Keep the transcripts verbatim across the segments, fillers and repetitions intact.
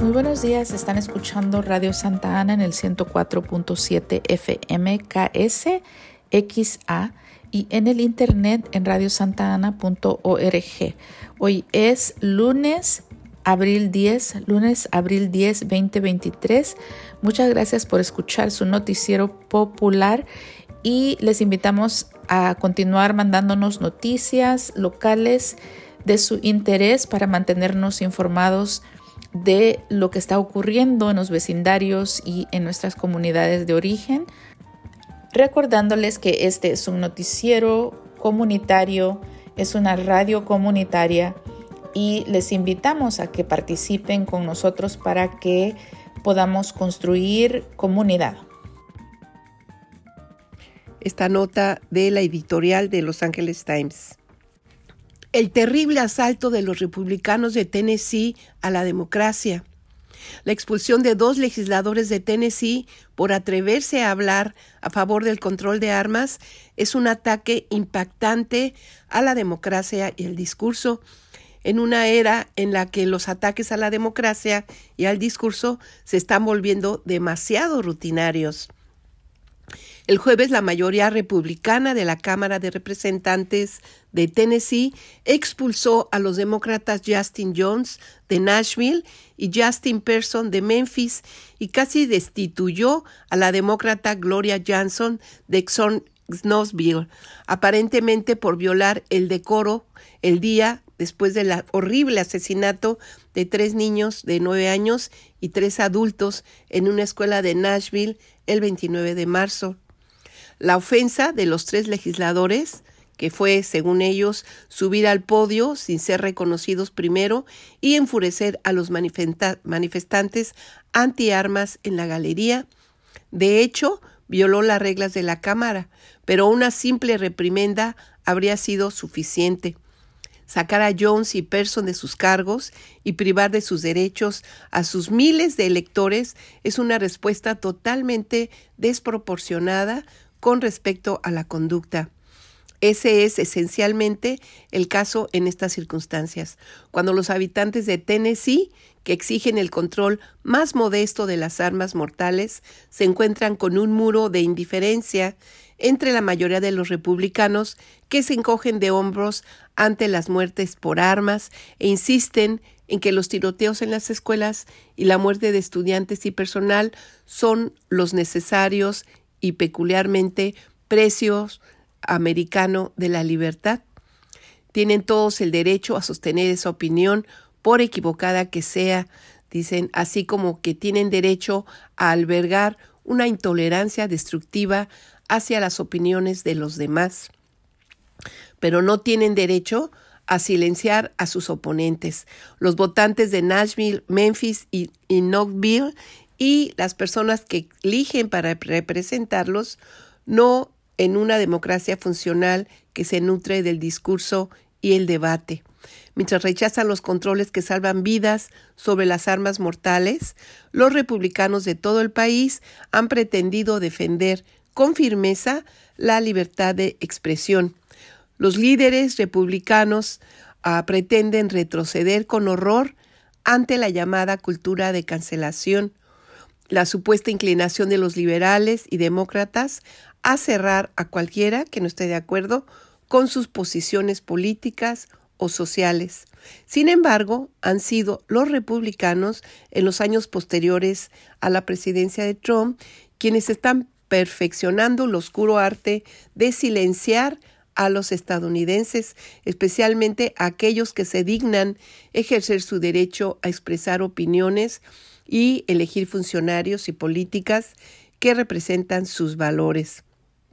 Muy buenos días, están escuchando Radio Santa Ana en el ciento cuatro punto siete F M K S X A y en el internet en radio santa ana punto org. Hoy es lunes, abril diez, lunes, abril diez, veinte veintitrés. Muchas gracias por escuchar su noticiero popular y les invitamos a continuar mandándonos noticias locales de su interés para mantenernos informados de lo que está ocurriendo en los vecindarios y en nuestras comunidades de origen, recordándoles que este es un noticiero comunitario, es una radio comunitaria y les invitamos a que participen con nosotros para que podamos construir comunidad. Esta nota de la editorial de Los Angeles Times. El terrible asalto de los republicanos de Tennessee a la democracia. La expulsión de dos legisladores de Tennessee por atreverse a hablar a favor del control de armas es un ataque impactante a la democracia y el discurso, en una era en la que los ataques a la democracia y al discurso se están volviendo demasiado rutinarios. El jueves, la mayoría republicana de la Cámara de Representantes de Tennessee expulsó a los demócratas Justin Jones de Nashville y Justin Person de Memphis y casi destituyó a la demócrata Gloria Johnson de Knoxville, aparentemente por violar el decoro el día después del horrible asesinato de tres niños de nueve años y tres adultos en una escuela de Nashville el veintinueve de marzo. La ofensa de los tres legisladores, que fue, según ellos, subir al podio sin ser reconocidos primero y enfurecer a los manifesta- manifestantes antiarmas en la galería, de hecho, violó las reglas de la Cámara, pero una simple reprimenda habría sido suficiente. Sacar a Jones y Person de sus cargos y privar de sus derechos a sus miles de electores es una respuesta totalmente desproporcionada con respecto a la conducta. Ese es esencialmente el caso en estas circunstancias, cuando los habitantes de Tennessee, que exigen el control más modesto de las armas mortales, se encuentran con un muro de indiferencia entre la mayoría de los republicanos que se encogen de hombros ante las muertes por armas e insisten en que los tiroteos en las escuelas y la muerte de estudiantes y personal son los necesarios y peculiarmente precios americano de la libertad. Tienen todos el derecho a sostener esa opinión, por equivocada que sea, dicen, así como que tienen derecho a albergar una intolerancia destructiva hacia las opiniones de los demás, pero no tienen derecho a silenciar a sus oponentes. Los votantes de Nashville, Memphis y, y Knoxville y las personas que eligen para representarlos, no en una democracia funcional que se nutre del discurso y el debate. Mientras rechazan los controles que salvan vidas sobre las armas mortales, los republicanos de todo el país han pretendido defender con firmeza la libertad de expresión. Los líderes republicanos uh, pretenden retroceder con horror ante la llamada cultura de cancelación, la supuesta inclinación de los liberales y demócratas a cerrar a cualquiera que no esté de acuerdo con sus posiciones políticas o sociales. Sin embargo, han sido los republicanos en los años posteriores a la presidencia de Trump quienes están perfeccionando el oscuro arte de silenciar a los estadounidenses, especialmente a aquellos que se dignan ejercer su derecho a expresar opiniones y elegir funcionarios y políticas que representan sus valores.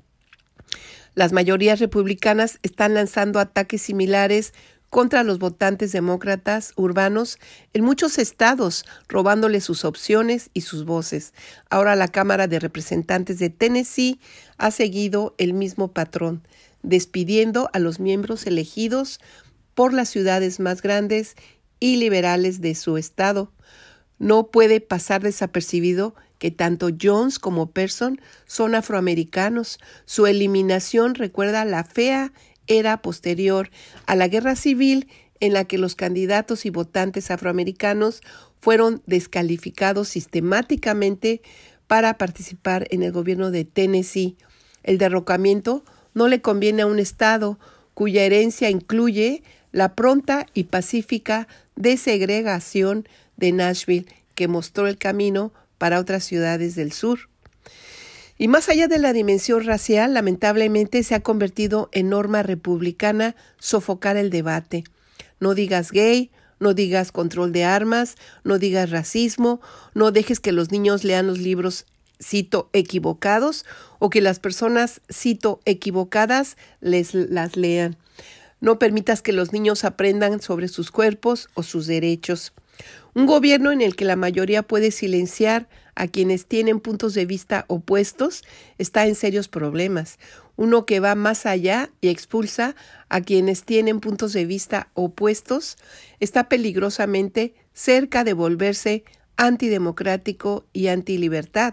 Las mayorías republicanas están lanzando ataques similares contra los votantes demócratas urbanos en muchos estados, robándoles sus opciones y sus voces. Ahora la Cámara de Representantes de Tennessee ha seguido el mismo patrón, despidiendo a los miembros elegidos por las ciudades más grandes y liberales de su estado. No puede pasar desapercibido que tanto Jones como Person son afroamericanos. Su eliminación recuerda la fea era posterior a la Guerra Civil, en la que los candidatos y votantes afroamericanos fueron descalificados sistemáticamente para participar en el gobierno de Tennessee. El derrocamiento no le conviene a un estado cuya herencia incluye la pronta y pacífica desegregación de Nashville, que mostró el camino para otras ciudades del sur. Y más allá de la dimensión racial, lamentablemente se ha convertido en norma republicana sofocar el debate. No digas gay, no digas control de armas, no digas racismo, no dejes que los niños lean los libros, cito, equivocados, o que las personas, cito, equivocadas, les las lean. No permitas que los niños aprendan sobre sus cuerpos o sus derechos. Un gobierno en el que la mayoría puede silenciar a quienes tienen puntos de vista opuestos está en serios problemas. Uno que va más allá y expulsa a quienes tienen puntos de vista opuestos está peligrosamente cerca de volverse antidemocrático y antilibertad.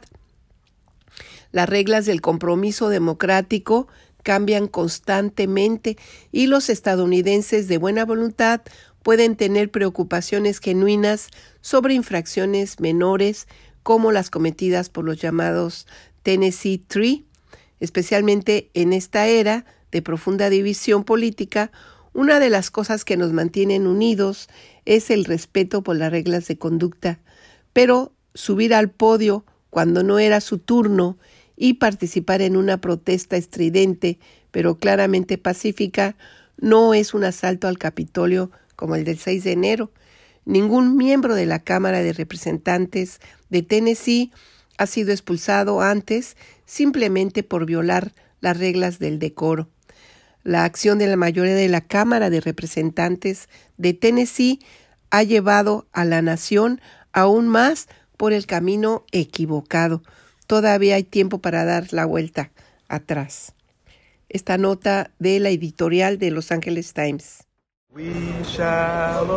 Las reglas del compromiso democrático cambian constantemente y los estadounidenses de buena voluntad pueden tener preocupaciones genuinas sobre infracciones menores como las cometidas por los llamados Tennessee Three, especialmente en esta era de profunda división política. Una de las cosas que nos mantienen unidos es el respeto por las reglas de conducta, pero subir al podio cuando no era su turno y participar en una protesta estridente, pero claramente pacífica, no es un asalto al Capitolio como el del seis de enero. Ningún miembro de la Cámara de Representantes de Tennessee ha sido expulsado antes simplemente por violar las reglas del decoro. La acción de la mayoría de la Cámara de Representantes de Tennessee ha llevado a la nación aún más por el camino equivocado. Todavía hay tiempo para dar la vuelta atrás. Esta nota de la editorial de Los Angeles Times. We shall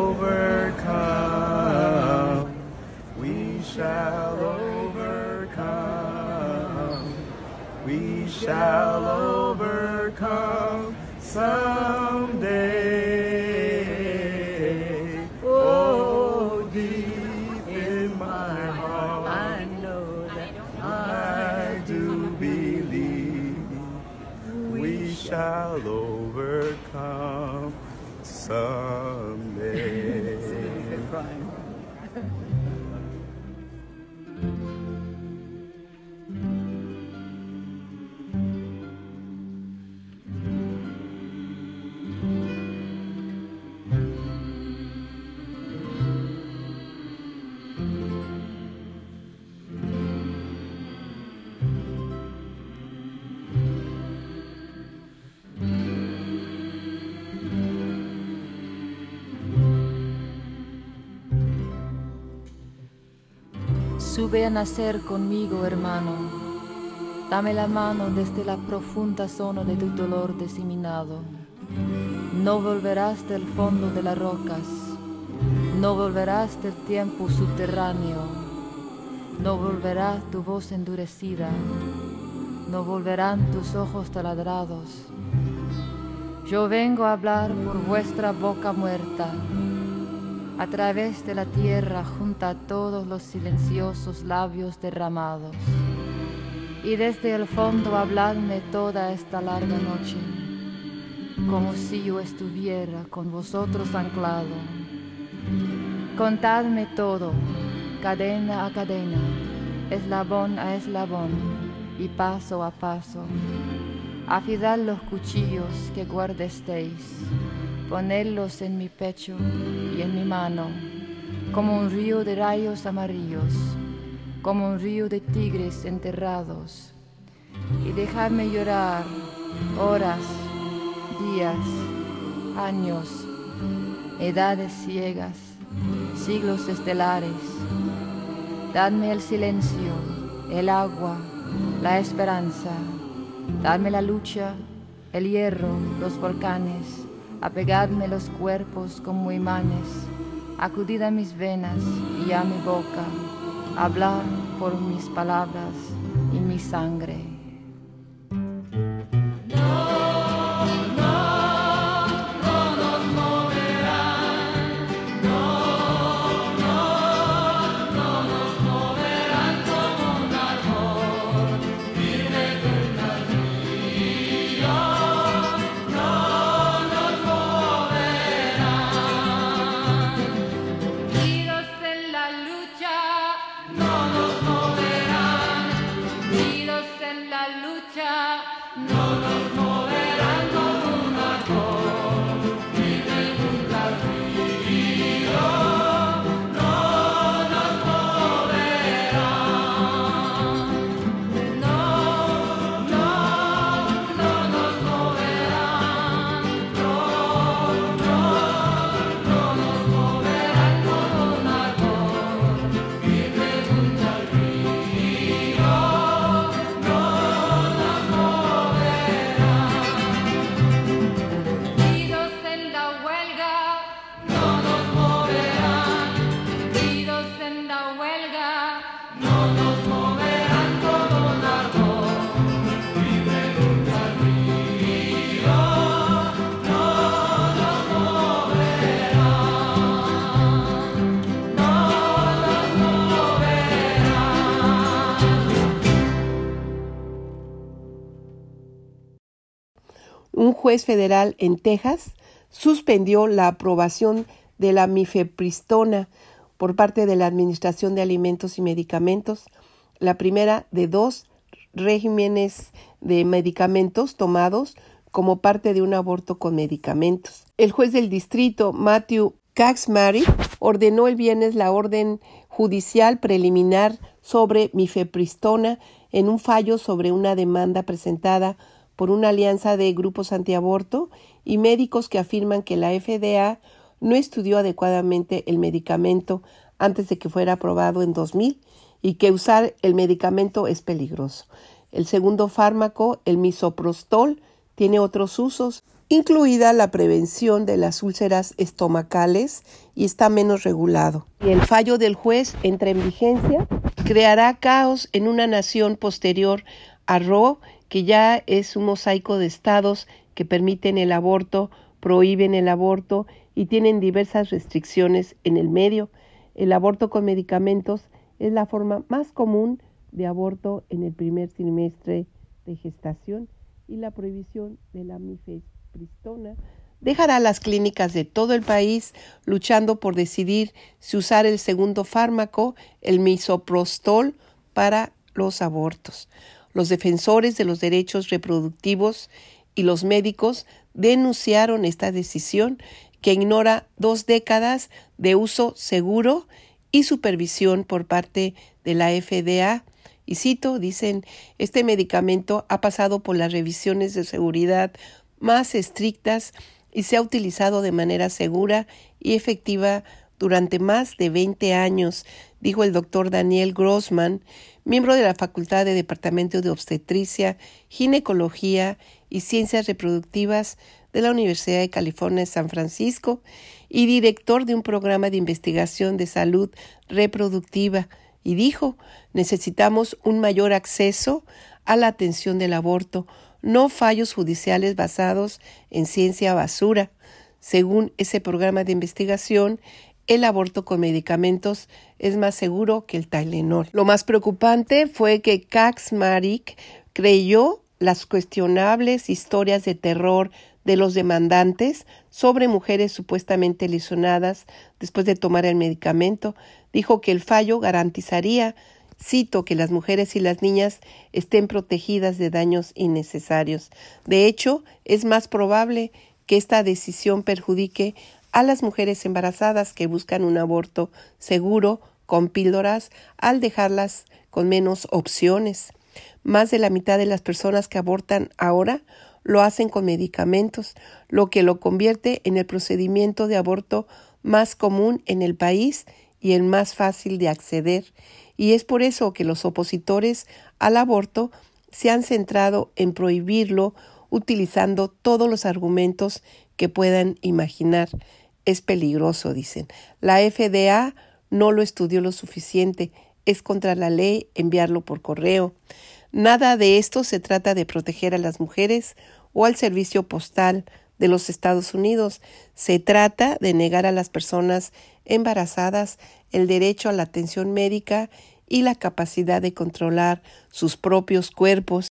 overcome. We shall overcome. We shall overcome someday. Oh, deep in my heart, I know that I do believe we shall overcome someday. Sube a nacer conmigo, hermano. Dame la mano desde la profunda zona de tu dolor diseminado. No volverás del fondo de las rocas. No volverás del tiempo subterráneo. No volverá tu voz endurecida. No volverán tus ojos taladrados. Yo vengo a hablar por vuestra boca muerta. A través de la tierra junto a todos los silenciosos labios derramados. Y desde el fondo habladme toda esta larga noche, como si yo estuviera con vosotros anclado. Contadme todo, cadena a cadena, eslabón a eslabón y paso a paso. Afilad los cuchillos que guardesteis. Ponedlos en mi pecho y en mi mano, como un río de rayos amarillos, como un río de tigres enterrados. Y dejadme llorar horas, días, años, edades ciegas, siglos estelares. Dadme el silencio, el agua, la esperanza. Dadme la lucha, el hierro, los volcanes. Apegadme los cuerpos como imanes, acudid a mis venas y a mi boca, hablar por mis palabras y mi sangre. No, no. juez federal en Texas suspendió la aprobación de la mifepristona por parte de la Administración de Alimentos y Medicamentos, la primera de dos regímenes de medicamentos tomados como parte de un aborto con medicamentos. El juez del distrito, Matthew Kaczmarek, ordenó el viernes la orden judicial preliminar sobre mifepristona en un fallo sobre una demanda presentada por una alianza de grupos antiaborto y médicos que afirman que la F D A no estudió adecuadamente el medicamento antes de que fuera aprobado en dos mil y que usar el medicamento es peligroso. El segundo fármaco, el misoprostol, tiene otros usos, incluida la prevención de las úlceras estomacales, y está menos regulado. Y el fallo del juez entra en vigencia, creará caos en una nación posterior a Roe, que ya es un mosaico de estados que permiten el aborto, prohíben el aborto y tienen diversas restricciones en el medio. El aborto con medicamentos es la forma más común de aborto en el primer trimestre de gestación, y la prohibición de la mifepristona dejará a las clínicas de todo el país luchando por decidir si usar el segundo fármaco, el misoprostol, para los abortos. Los defensores de los derechos reproductivos y los médicos denunciaron esta decisión que ignora dos décadas de uso seguro y supervisión por parte de la F D A. Y cito, dicen, este medicamento ha pasado por las revisiones de seguridad más estrictas y se ha utilizado de manera segura y efectiva durante más de veinte años, dijo el doctor Daniel Grossman, miembro de la Facultad de Departamento de Obstetricia, Ginecología y Ciencias Reproductivas de la Universidad de California en San Francisco y director de un programa de investigación de salud reproductiva. Y dijo, necesitamos un mayor acceso a la atención del aborto, no fallos judiciales basados en ciencia basura. Según ese programa de investigación, el aborto con medicamentos es más seguro que el Tylenol. Lo más preocupante fue que Kaczmarek creyó las cuestionables historias de terror de los demandantes sobre mujeres supuestamente lesionadas después de tomar el medicamento. Dijo que el fallo garantizaría, cito, que las mujeres y las niñas estén protegidas de daños innecesarios. De hecho, es más probable que esta decisión perjudique a las mujeres embarazadas que buscan un aborto seguro con píldoras al dejarlas con menos opciones. Más de la mitad de las personas que abortan ahora lo hacen con medicamentos, lo que lo convierte en el procedimiento de aborto más común en el país y el más fácil de acceder. Y es por eso que los opositores al aborto se han centrado en prohibirlo utilizando todos los argumentos que puedan imaginar. Es peligroso, dicen. La F D A no lo estudió lo suficiente. Es contra la ley enviarlo por correo. Nada de esto se trata de proteger a las mujeres o al servicio postal de los Estados Unidos. Se trata de negar a las personas embarazadas el derecho a la atención médica y la capacidad de controlar sus propios cuerpos.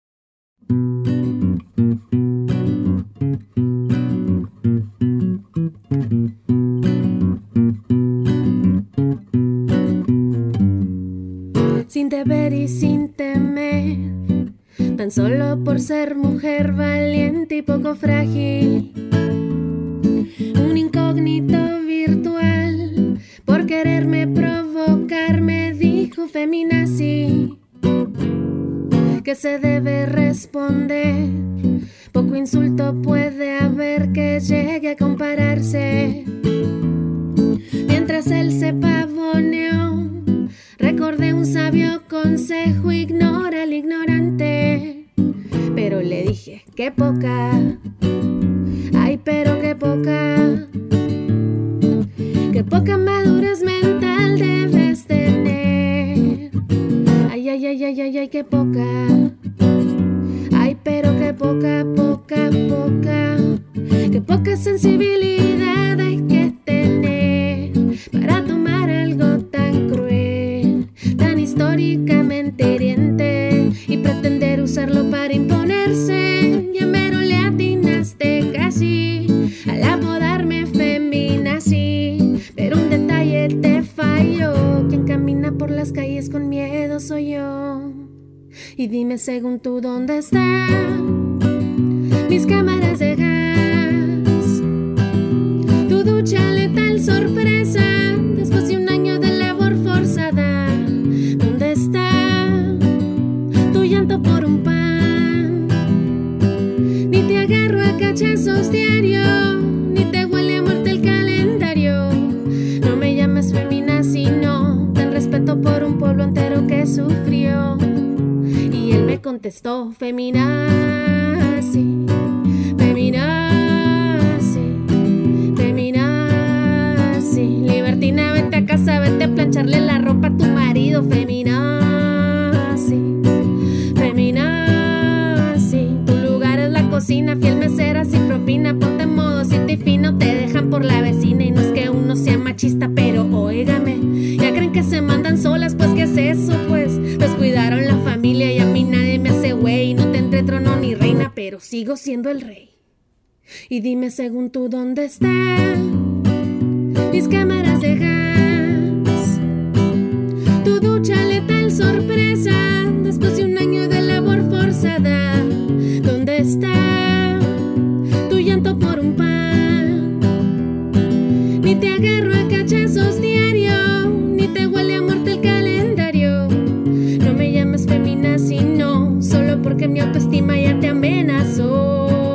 Sin deber y sin temer, tan solo por ser mujer valiente y poco frágil, un incógnito virtual, por quererme provocar me dijo feminazi, que se debe responder, poco insulto puede haber que llegue a compararse. Mientras él se pavoneó, recordé un sabio consejo, ignora al ignorante. Pero le dije, qué poca, ay, pero qué poca, qué poca madurez mental debes tener. Ay, ay, ay, ay, ay, ay, qué poca, ay, pero qué poca, poca, poca, qué poca sensibilidad hay que tener para tomar algo tan cruel, tan históricamente hiriente, y pretender usarlo para imponerse. Ya mero le atinas Y dime según tú dónde están mis cámaras de gas, tu ducha letal sorpresa después de un año de labor forzada. ¿Dónde está tu llanto por un pan? Ni te agarro a cachazos diario, ni te huele a muerte el calendario. No me llames feminazi, no, ten respeto por un pueblo entero que sufrió. Y él me contestó, feminazi, feminazi, feminazi. Libertina, vete a casa, vete a plancharle la ropa a tu marido, feminazi, feminazi. Tu lugar es la cocina, fiel mesera, sin propina, ponte en modo siete y fino, te dejan por la vecina. Y no es que uno sea machista, pero óigame, ya creen que se mandan solas, pues ¿qué es eso? Pues descuidaron la familia y a mí nadie me hace güey. No tendré trono ni reina, pero sigo siendo el rey. Y dime según tú dónde están mis cámaras de gas, tu ducha letal sorpresa después de un año de labor forzada. ¿Dónde está tu llanto por un pan? Ni te agarro a cachazos diario, ni te huele a muerte el calendario. No me llames feminazi, no, solo porque mi autoestima ya te amenazó.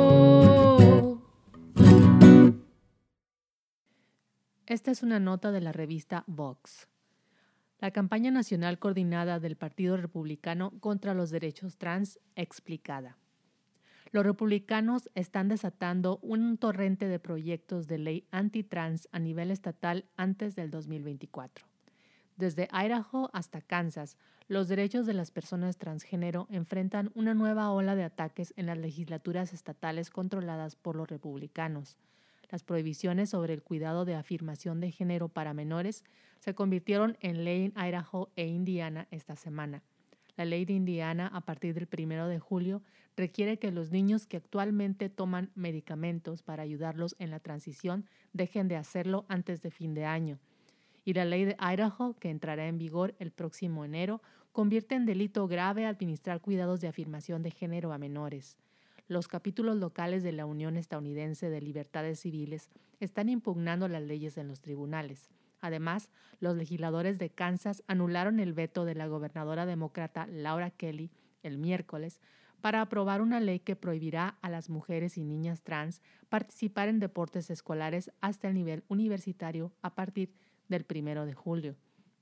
Esta es una nota de la revista Vox. La campaña nacional coordinada del Partido Republicano contra los derechos trans explicada. Los republicanos están desatando un torrente de proyectos de ley antitrans a nivel estatal antes del dos mil veinticuatro. Desde Idaho hasta Kansas, los derechos de las personas transgénero enfrentan una nueva ola de ataques en las legislaturas estatales controladas por los republicanos. Las prohibiciones sobre el cuidado de afirmación de género para menores se convirtieron en ley en Idaho e Indiana esta semana. La ley de Indiana, a partir del primero de julio, requiere que los niños que actualmente toman medicamentos para ayudarlos en la transición dejen de hacerlo antes de fin de año. Y la ley de Idaho, que entrará en vigor el próximo enero, convierte en delito grave administrar cuidados de afirmación de género a menores. Los capítulos locales de la Unión Estadounidense de Libertades Civiles están impugnando las leyes en los tribunales. Además, los legisladores de Kansas anularon el veto de la gobernadora demócrata Laura Kelly el miércoles para aprobar una ley que prohibirá a las mujeres y niñas trans participar en deportes escolares hasta el nivel universitario a partir del primero de julio.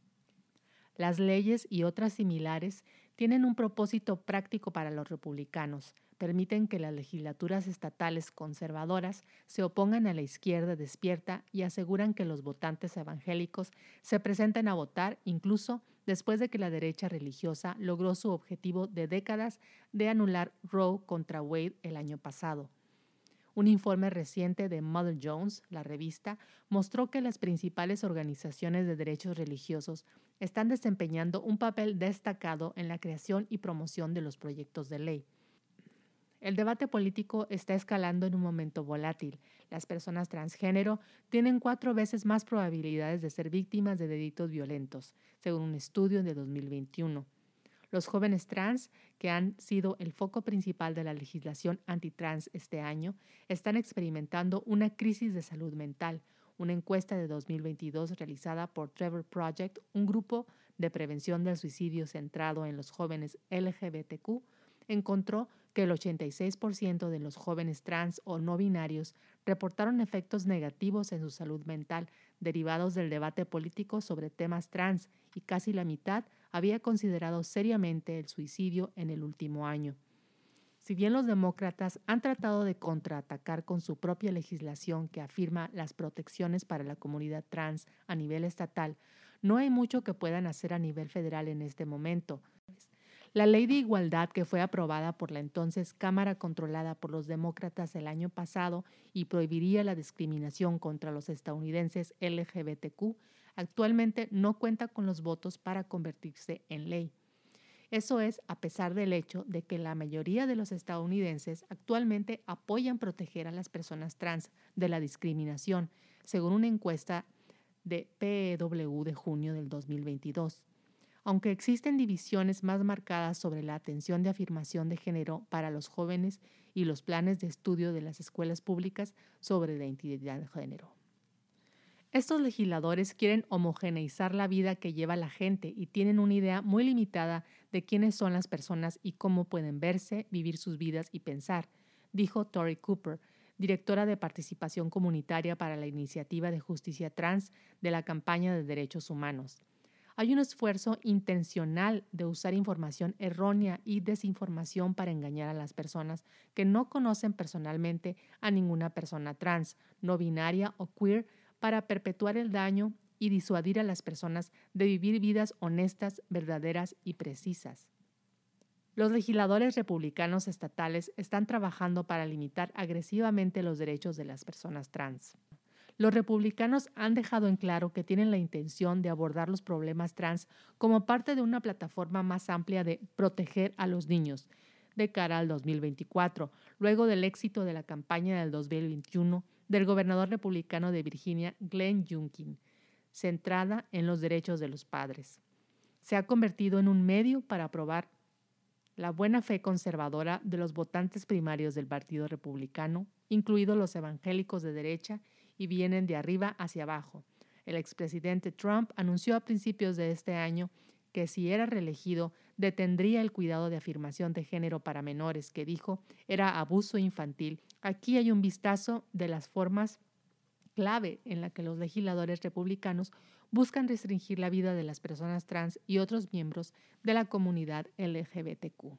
Las leyes y otras similares tienen un propósito práctico para los republicanos. Permiten que las legislaturas estatales conservadoras se opongan a la izquierda despierta y aseguran que los votantes evangélicos se presenten a votar incluso después de que la derecha religiosa logró su objetivo de décadas de anular Roe contra Wade el año pasado. Un informe reciente de Mother Jones, la revista, mostró que las principales organizaciones de derechos religiosos están desempeñando un papel destacado en la creación y promoción de los proyectos de ley. El debate político está escalando en un momento volátil. Las personas transgénero tienen cuatro veces más probabilidades de ser víctimas de delitos violentos, según un estudio de dos mil veintiuno. Los jóvenes trans, que han sido el foco principal de la legislación antitrans este año, están experimentando una crisis de salud mental. Una encuesta de dos mil veintidós realizada por Trevor Project, un grupo de prevención del suicidio centrado en los jóvenes L G B T Q, encontró que el ochenta y seis por ciento de los jóvenes trans o no binarios reportaron efectos negativos en su salud mental derivados del debate político sobre temas trans y casi la mitad había considerado seriamente el suicidio en el último año. Si bien los demócratas han tratado de contraatacar con su propia legislación que afirma las protecciones para la comunidad trans a nivel estatal, no hay mucho que puedan hacer a nivel federal en este momento. La ley de igualdad que fue aprobada por la entonces Cámara controlada por los demócratas el año pasado y prohibiría la discriminación contra los estadounidenses L G B T Q, actualmente no cuenta con los votos para convertirse en ley. Eso es a pesar del hecho de que la mayoría de los estadounidenses actualmente apoyan proteger a las personas trans de la discriminación, según una encuesta de P E W de junio del dos mil veintidós. Aunque existen divisiones más marcadas sobre la atención de afirmación de género para los jóvenes y los planes de estudio de las escuelas públicas sobre la identidad de género. Estos legisladores quieren homogeneizar la vida que lleva la gente y tienen una idea muy limitada de quiénes son las personas y cómo pueden verse, vivir sus vidas y pensar, dijo Tori Cooper, directora de participación comunitaria para la Iniciativa de Justicia Trans de la Campaña de Derechos Humanos. Hay un esfuerzo intencional de usar información errónea y desinformación para engañar a las personas que no conocen personalmente a ninguna persona trans, no binaria o queer para perpetuar el daño y disuadir a las personas de vivir vidas honestas, verdaderas y precisas. Los legisladores republicanos estatales están trabajando para limitar agresivamente los derechos de las personas trans. Los republicanos han dejado en claro que tienen la intención de abordar los problemas trans como parte de una plataforma más amplia de proteger a los niños de cara al dos mil veinticuatro, luego del éxito de la campaña del dos mil veintiuno del gobernador republicano de Virginia, Glenn Youngkin, centrada en los derechos de los padres. Se ha convertido en un medio para probar la buena fe conservadora de los votantes primarios del Partido Republicano, incluidos los evangélicos de derecha, y vienen de arriba hacia abajo. El expresidente Trump anunció a principios de este año que si era reelegido, detendría el cuidado de afirmación de género para menores, que dijo era abuso infantil. Aquí hay un vistazo de las formas clave en la que los legisladores republicanos buscan restringir la vida de las personas trans y otros miembros de la comunidad L G B T Q.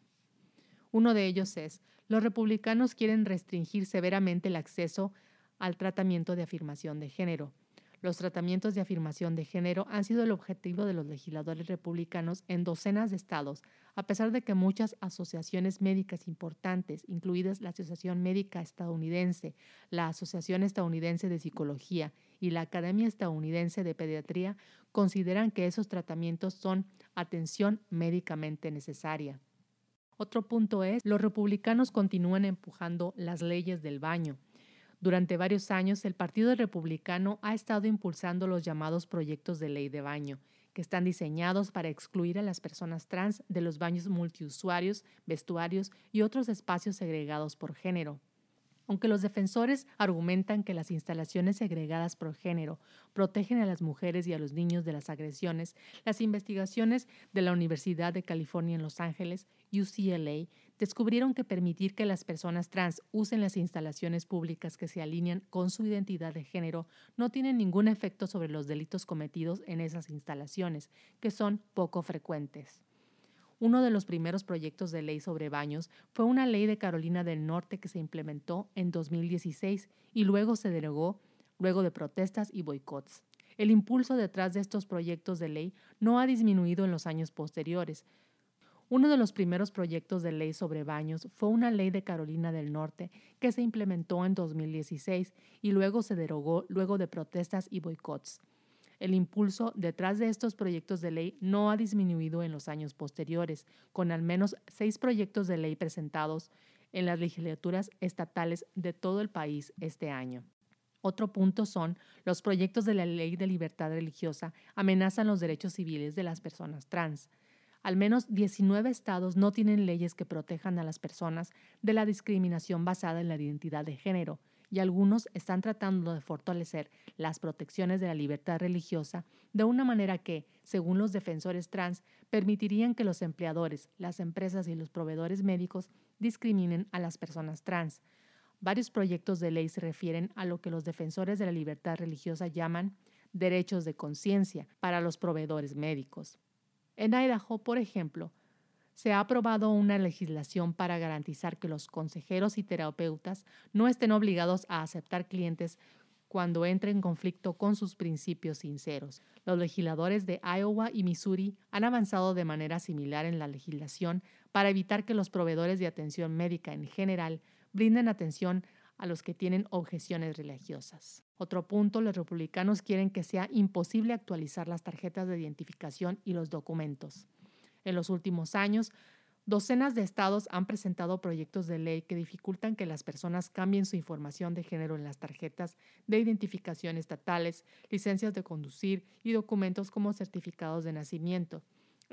Uno de ellos es, los republicanos quieren restringir severamente el acceso al tratamiento de afirmación de género. Los tratamientos de afirmación de género han sido el objetivo de los legisladores republicanos en docenas de estados, a pesar de que muchas asociaciones médicas importantes, incluidas la Asociación Médica Estadounidense, la Asociación Estadounidense de Psicología y la Academia Estadounidense de Pediatría, consideran que esos tratamientos son atención médicamente necesaria. Otro punto es, los republicanos continúan empujando las leyes del baño. Durante varios años, el Partido Republicano ha estado impulsando los llamados proyectos de ley de baño, que están diseñados para excluir a las personas trans de los baños multiusuarios, vestuarios y otros espacios segregados por género. Aunque los defensores argumentan que las instalaciones segregadas por género protegen a las mujeres y a los niños de las agresiones, las investigaciones de la Universidad de California en Los Ángeles, U C L A, descubrieron que permitir que las personas trans usen las instalaciones públicas que se alinean con su identidad de género no tiene ningún efecto sobre los delitos cometidos en esas instalaciones, que son poco frecuentes. Uno de los primeros proyectos de ley sobre baños fue una ley de Carolina del Norte que se implementó en dos mil dieciséis y luego se derogó luego de protestas y boicots. El impulso detrás de estos proyectos de ley no ha disminuido en los años posteriores. Uno de los primeros proyectos de ley sobre baños fue una ley de Carolina del Norte que se implementó en dos mil dieciséis y luego se derogó luego de protestas y boicots. El impulso detrás de estos proyectos de ley no ha disminuido en los años posteriores, con al menos seis proyectos de ley presentados en las legislaturas estatales de todo el país este año. Otro punto son los proyectos de la Ley de Libertad Religiosa amenazan los derechos civiles de las personas trans. Al menos diecinueve estados no tienen leyes que protejan a las personas de la discriminación basada en la identidad de género, y algunos están tratando de fortalecer las protecciones de la libertad religiosa de una manera que, según los defensores trans, permitirían que los empleadores, las empresas y los proveedores médicos discriminen a las personas trans. Varios proyectos de ley se refieren a lo que los defensores de la libertad religiosa llaman derechos de conciencia para los proveedores médicos. En Idaho, por ejemplo, se ha aprobado una legislación para garantizar que los consejeros y terapeutas no estén obligados a aceptar clientes cuando entre en conflicto con sus principios sinceros. Los legisladores de Iowa y Missouri han avanzado de manera similar en la legislación para evitar que los proveedores de atención médica en general brinden atención a los que tienen objeciones religiosas. Otro punto, los republicanos quieren que sea imposible actualizar las tarjetas de identificación y los documentos. En los últimos años, docenas de estados han presentado proyectos de ley que dificultan que las personas cambien su información de género en las tarjetas de identificación estatales, licencias de conducir y documentos como certificados de nacimiento.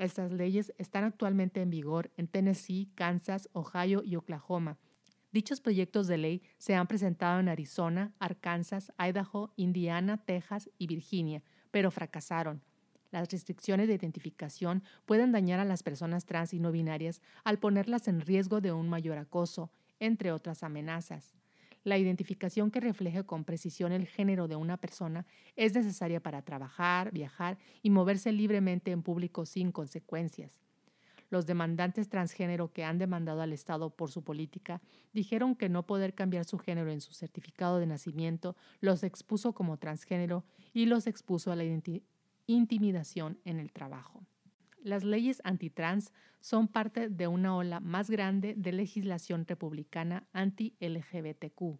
Estas leyes están actualmente en vigor en Tennessee, Kansas, Ohio y Oklahoma. Dichos proyectos de ley se han presentado en Arizona, Arkansas, Idaho, Indiana, Texas y Virginia, pero fracasaron. Las restricciones de identificación pueden dañar a las personas trans y no binarias al ponerlas en riesgo de un mayor acoso, entre otras amenazas. La identificación que refleje con precisión el género de una persona es necesaria para trabajar, viajar y moverse libremente en público sin consecuencias. Los demandantes transgénero que han demandado al Estado por su política dijeron que no poder cambiar su género en su certificado de nacimiento los expuso como transgénero y los expuso a la intimidación en el trabajo. Las leyes antitrans son parte de una ola más grande de legislación republicana anti-L G B T Q.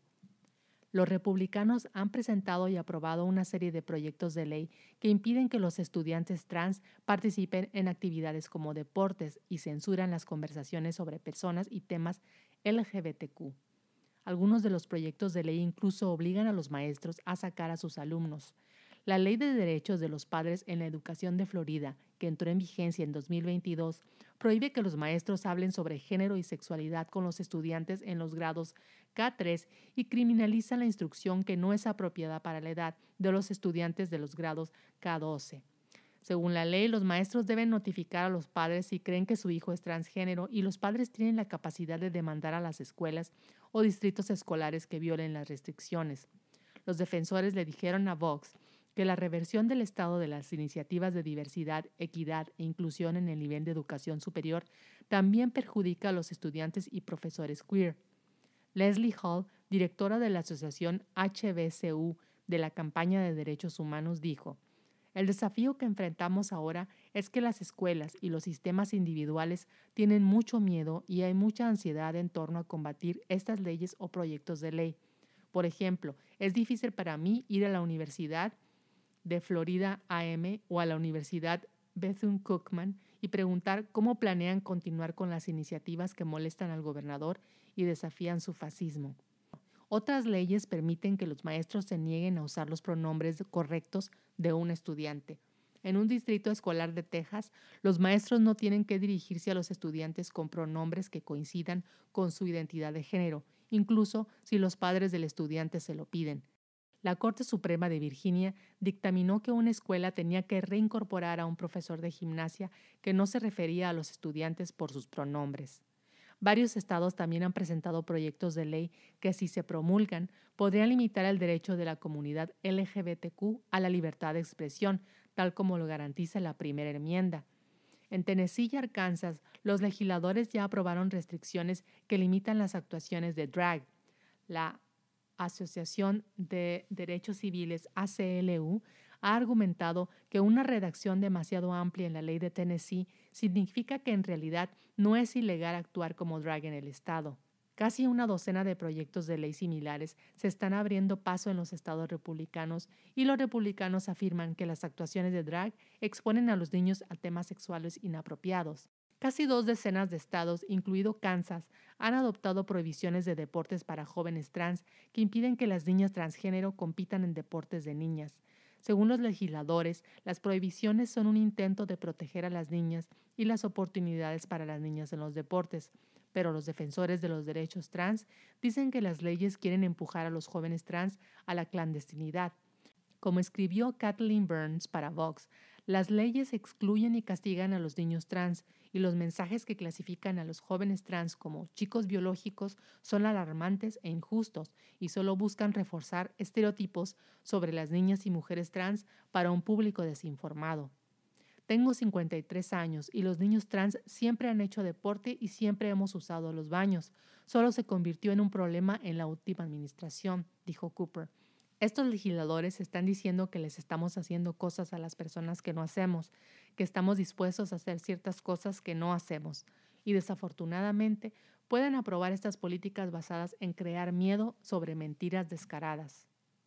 Los republicanos han presentado y aprobado una serie de proyectos de ley que impiden que los estudiantes trans participen en actividades como deportes y censuran las conversaciones sobre personas y temas L G B T Q. Algunos de los proyectos de ley incluso obligan a los maestros a sacar a sus alumnos. La Ley de Derechos de los Padres en la Educación de Florida, que entró en vigencia en dos mil veintidós, prohíbe que los maestros hablen sobre género y sexualidad con los estudiantes en los grados K tres y criminaliza la instrucción que no es apropiada para la edad de los estudiantes de los grados K doce. Según la ley, los maestros deben notificar a los padres si creen que su hijo es transgénero y los padres tienen la capacidad de demandar a las escuelas o distritos escolares que violen las restricciones. Los defensores le dijeron a Vox que la reversión del estado de las iniciativas de diversidad, equidad e inclusión en el nivel de educación superior también perjudica a los estudiantes y profesores queer. Leslie Hall, directora de la asociación H B C U de la campaña de derechos humanos, dijo: "El desafío que enfrentamos ahora es que las escuelas y los sistemas individuales tienen mucho miedo y hay mucha ansiedad en torno a combatir estas leyes o proyectos de ley. Por ejemplo, es difícil para mí ir a la Universidad de Florida A M o a la Universidad Bethune-Cookman y preguntar cómo planean continuar con las iniciativas que molestan al gobernador y desafían su fascismo. Otras leyes permiten que los maestros se nieguen a usar los pronombres correctos de un estudiante. En un distrito escolar de Texas, los maestros no tienen que dirigirse a los estudiantes con pronombres que coincidan con su identidad de género, incluso si los padres del estudiante se lo piden. La Corte Suprema de Virginia dictaminó que una escuela tenía que reincorporar a un profesor de gimnasia que no se refería a los estudiantes por sus pronombres. Varios estados también han presentado proyectos de ley que, si se promulgan, podrían limitar el derecho de la comunidad L G B T Q a la libertad de expresión, tal como lo garantiza la primera enmienda. En Tennessee y Arkansas, los legisladores ya aprobaron restricciones que limitan las actuaciones de drag. La Asociación de Derechos Civiles, A C L U, ha argumentado que una redacción demasiado amplia en la ley de Tennessee significa que en realidad no es ilegal actuar como drag en el estado. Casi una docena de proyectos de ley similares se están abriendo paso en los estados republicanos y los republicanos afirman que las actuaciones de drag exponen a los niños a temas sexuales inapropiados. Casi dos decenas de estados, incluido Kansas, han adoptado prohibiciones de deportes para jóvenes trans que impiden que las niñas transgénero compitan en deportes de niñas. Según los legisladores, las prohibiciones son un intento de proteger a las niñas y las oportunidades para las niñas en los deportes, pero los defensores de los derechos trans dicen que las leyes quieren empujar a los jóvenes trans a la clandestinidad. Como escribió Kathleen Burns para Vox, las leyes excluyen y castigan a los niños trans y los mensajes que clasifican a los jóvenes trans como chicos biológicos son alarmantes e injustos y solo buscan reforzar estereotipos sobre las niñas y mujeres trans para un público desinformado. Tengo cincuenta y tres años y los niños trans siempre han hecho deporte y siempre hemos usado los baños. Solo se convirtió en un problema en la última administración, dijo Cooper. Estos legisladores están diciendo que les estamos haciendo cosas a las personas que no hacemos, que estamos dispuestos a hacer ciertas cosas que no hacemos. Y desafortunadamente pueden aprobar estas políticas basadas en crear miedo sobre mentiras descaradas.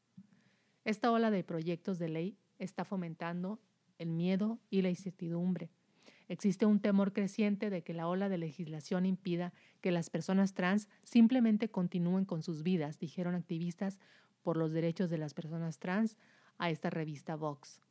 Esta ola de proyectos de ley está fomentando el miedo y la incertidumbre. Existe un temor creciente de que la ola de legislación impida que las personas trans simplemente continúen con sus vidas, dijeron activistas por los derechos de las personas trans a esta revista Vox.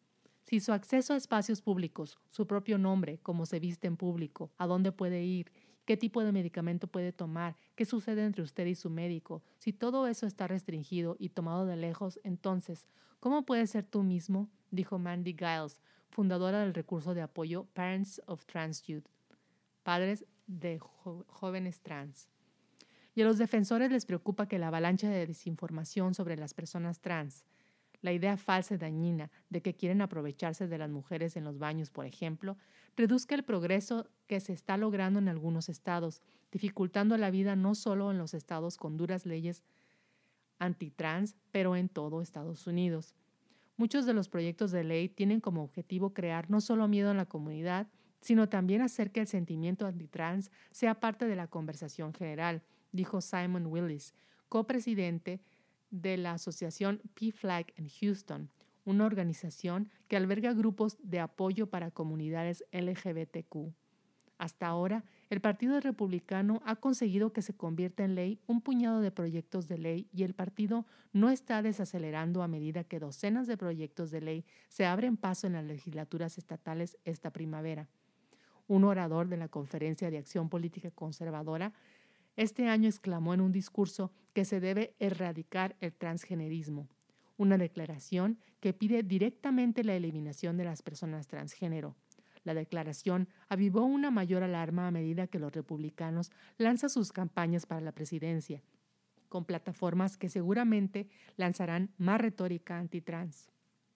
Si su acceso a espacios públicos, su propio nombre, cómo se viste en público, a dónde puede ir, qué tipo de medicamento puede tomar, qué sucede entre usted y su médico, si todo eso está restringido y tomado de lejos, entonces, ¿cómo puedes ser tú mismo?, dijo Mandy Giles, fundadora del recurso de apoyo Parents of Trans Youth, padres de jo- jóvenes trans. Y a los defensores les preocupa que la avalancha de desinformación sobre las personas trans, la idea falsa y dañina de que quieren aprovecharse de las mujeres en los baños, por ejemplo, reduzca el progreso que se está logrando en algunos estados, dificultando la vida no solo en los estados con duras leyes antitrans, pero en todo Estados Unidos. Muchos de los proyectos de ley tienen como objetivo crear no solo miedo en la comunidad, sino también hacer que el sentimiento antitrans sea parte de la conversación general, dijo Simon Willis, copresidente de la asociación P F L A G en Houston, una organización que alberga grupos de apoyo para comunidades L G B T Q. Hasta ahora, el Partido Republicano ha conseguido que se convierta en ley un puñado de proyectos de ley y el partido no está desacelerando a medida que docenas de proyectos de ley se abren paso en las legislaturas estatales esta primavera. Un orador de la Conferencia de Acción Política Conservadora este año exclamó en un discurso que se debe erradicar el transgenerismo, una declaración que pide directamente la eliminación de las personas transgénero. La declaración avivó una mayor alarma a medida que los republicanos lanzan sus campañas para la presidencia, con plataformas que seguramente lanzarán más retórica antitrans.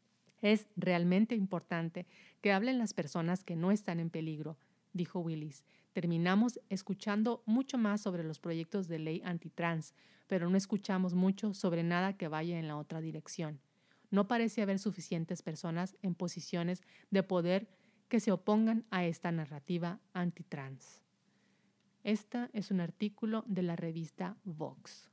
Es realmente importante que hablen las personas que no están en peligro, dijo Willis. Terminamos escuchando mucho más sobre los proyectos de ley antitrans, pero no escuchamos mucho sobre nada que vaya en la otra dirección. No parece haber suficientes personas en posiciones de poder que se opongan a esta narrativa antitrans. Este es un artículo de la revista Vox.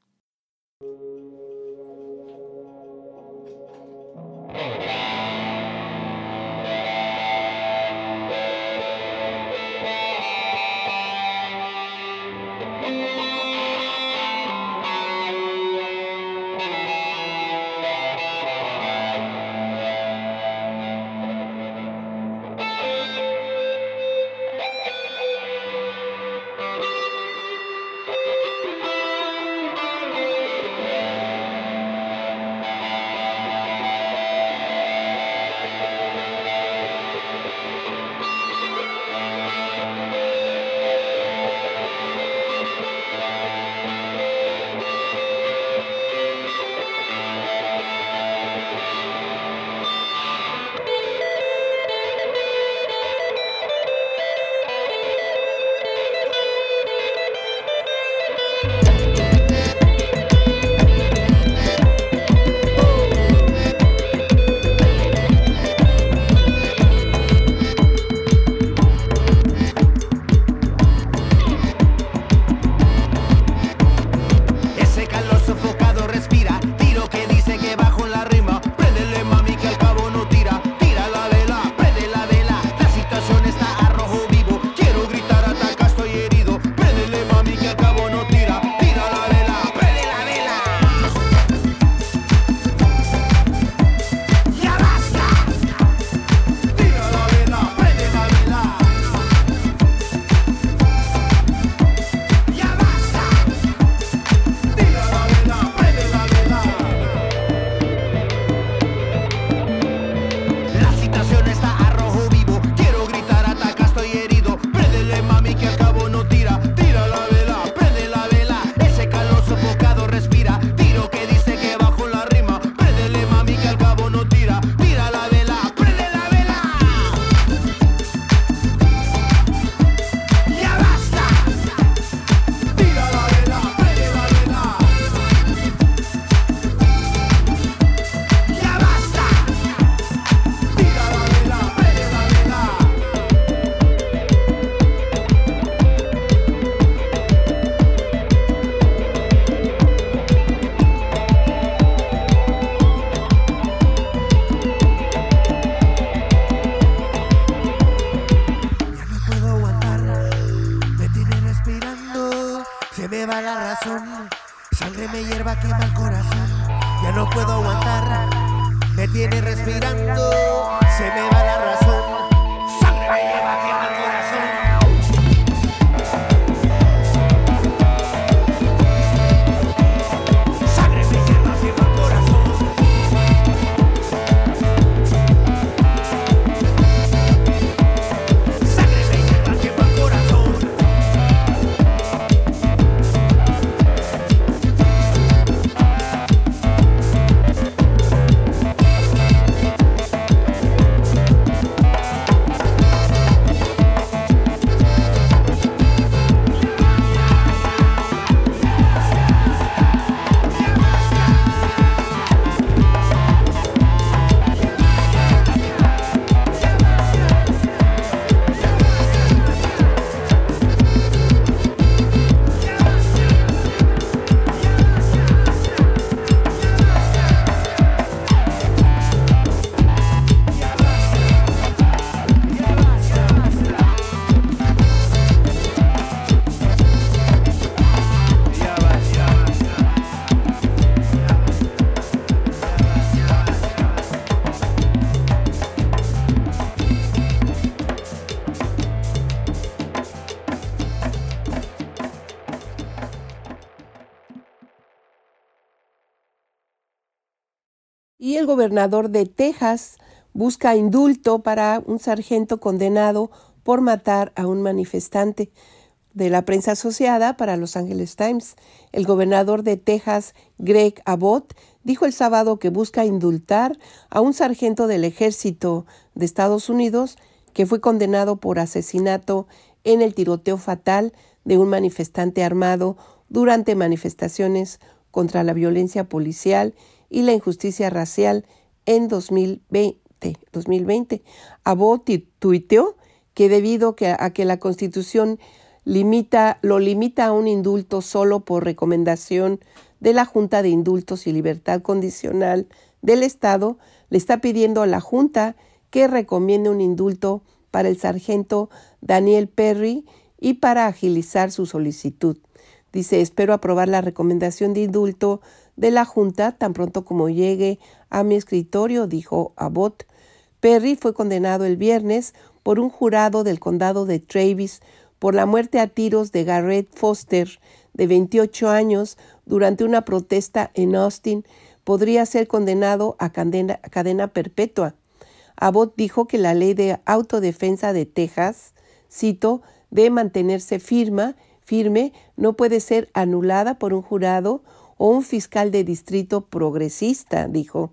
el gobernador de Texas busca indulto para un sargento condenado por matar a un manifestante. De la prensa asociada para Los Angeles Times, el gobernador de Texas, Greg Abbott, dijo el sábado que busca indultar a un sargento del ejército de Estados Unidos que fue condenado por asesinato en el tiroteo fatal de un manifestante armado durante manifestaciones contra la violencia policial y la injusticia racial en dos mil veinte. Abbott tuiteó que debido a que la Constitución limita, lo limita a un indulto solo por recomendación de la Junta de Indultos y Libertad Condicional del Estado, le está pidiendo a la Junta que recomiende un indulto para el sargento Daniel Perry y para agilizar su solicitud. Dice, espero aprobar la recomendación de indulto de la Junta tan pronto como llegue a mi escritorio, dijo Abbott. Perry fue condenado el viernes por un jurado del condado de Travis por la muerte a tiros de Garrett Foster, de veintiocho años, durante una protesta en Austin. Podría ser condenado a cadena, a cadena perpetua. Abbott dijo que la ley de autodefensa de Texas, cito, de mantenerse firme, firme, no puede ser anulada por un jurado o un fiscal de distrito progresista, dijo.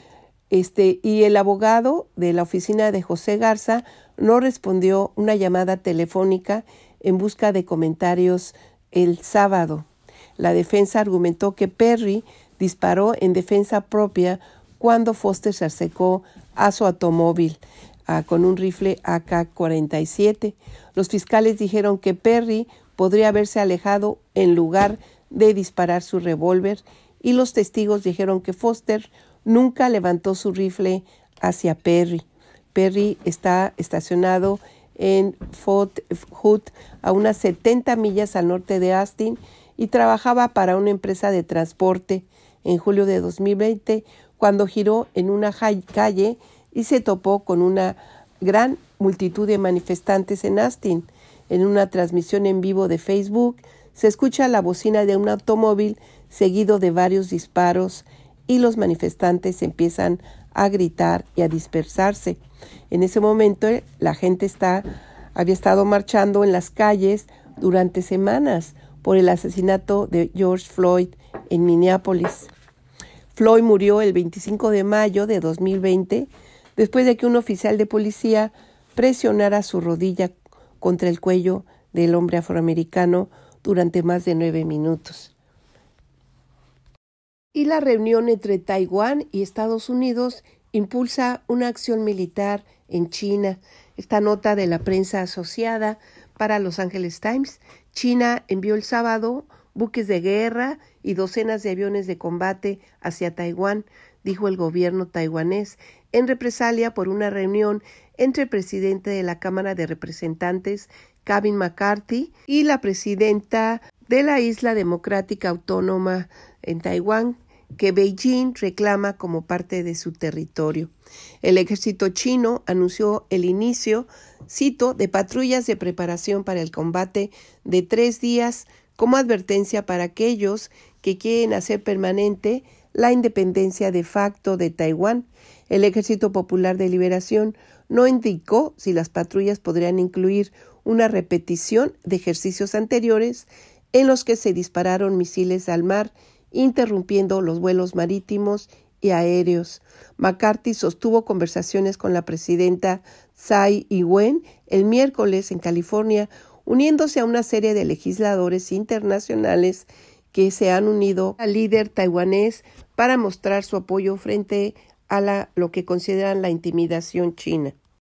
Este, y el abogado de la oficina de José Garza no respondió una llamada telefónica en busca de comentarios el sábado. La defensa argumentó que Perry disparó en defensa propia cuando Foster se acercó a su automóvil uh, con un rifle A K cuarenta y siete. Los fiscales dijeron que Perry podría haberse alejado en lugar de disparar su revólver y los testigos dijeron que Foster nunca levantó su rifle hacia Perry. Perry está estacionado en Fort Hood, a unas setenta millas al norte de Austin, y trabajaba para una empresa de transporte. En julio de dos mil veinte, cuando giró en una calle y se topó con una gran multitud de manifestantes en Austin. En una transmisión en vivo de Facebook, se escucha la bocina de un automóvil seguido de varios disparos y los manifestantes empiezan a gritar y a dispersarse. En ese momento, la gente está, había estado marchando en las calles durante semanas por el asesinato de George Floyd en Minneapolis. Floyd murió el veinticinco de mayo de dos mil veinte después de que un oficial de policía presionara su rodilla contra el cuello del hombre afroamericano durante más de nueve minutos. Y la reunión entre Taiwán y Estados Unidos impulsa una acción militar en China. Esta nota de la prensa asociada para Los Angeles Times. China envió el sábado buques de guerra y docenas de aviones de combate hacia Taiwán, dijo el gobierno taiwanés, en represalia por una reunión entre el presidente de la Cámara de Representantes, Kevin McCarthy, y la presidenta de la Isla Democrática Autónoma en Taiwán, que Beijing reclama como parte de su territorio. El ejército chino anunció el inicio, cito, de patrullas de preparación para el combate de tres días como advertencia para aquellos que quieren hacer permanente la independencia de facto de Taiwán. El Ejército Popular de Liberación no indicó si las patrullas podrían incluir una repetición de ejercicios anteriores en los que se dispararon misiles al mar, interrumpiendo los vuelos marítimos y aéreos. McCarthy sostuvo conversaciones con la presidenta Tsai Ing-wen el miércoles en California, uniéndose a una serie de legisladores internacionales que se han unido al líder taiwanés para mostrar su apoyo frente a la, lo que consideran la intimidación china.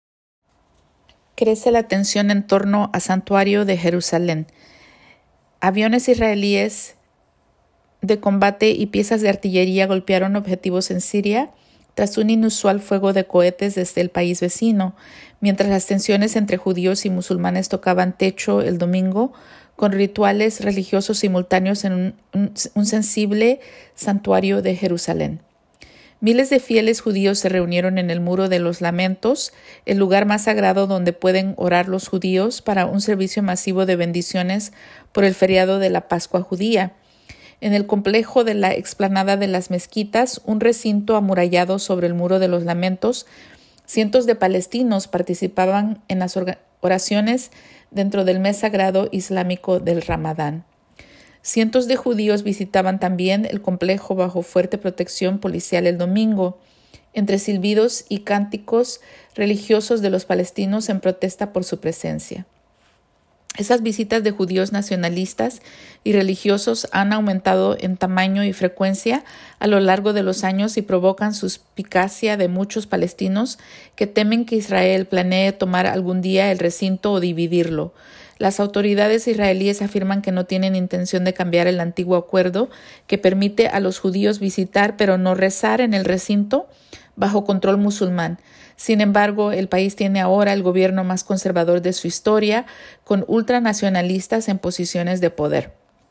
Crece la tensión en torno al santuario de Jerusalén. Aviones israelíes de combate y piezas de artillería golpearon objetivos en Siria tras un inusual fuego de cohetes desde el país vecino, mientras las tensiones entre judíos y musulmanes tocaban techo el domingo con rituales religiosos simultáneos en un, un, un sensible santuario de Jerusalén. Miles de fieles judíos se reunieron en el Muro de los Lamentos, el lugar más sagrado donde pueden orar los judíos, para un servicio masivo de bendiciones por el feriado de la Pascua judía. En el complejo de la explanada de las mezquitas, un recinto amurallado sobre el Muro de los Lamentos, cientos de palestinos participaban en las oraciones dentro del mes sagrado islámico del Ramadán. Cientos de judíos visitaban también el complejo bajo fuerte protección policial el domingo, entre silbidos y cánticos religiosos de los palestinos en protesta por su presencia. Esas visitas de judíos nacionalistas y religiosos han aumentado en tamaño y frecuencia a lo largo de los años y provocan suspicacia de muchos palestinos que temen que Israel planee tomar algún día el recinto o dividirlo. Las autoridades israelíes afirman que no tienen intención de cambiar el antiguo acuerdo que permite a los judíos visitar pero no rezar en el recinto bajo control musulmán. Sin embargo, el país tiene ahora el gobierno más conservador de su historia, con ultranacionalistas en posiciones de poder.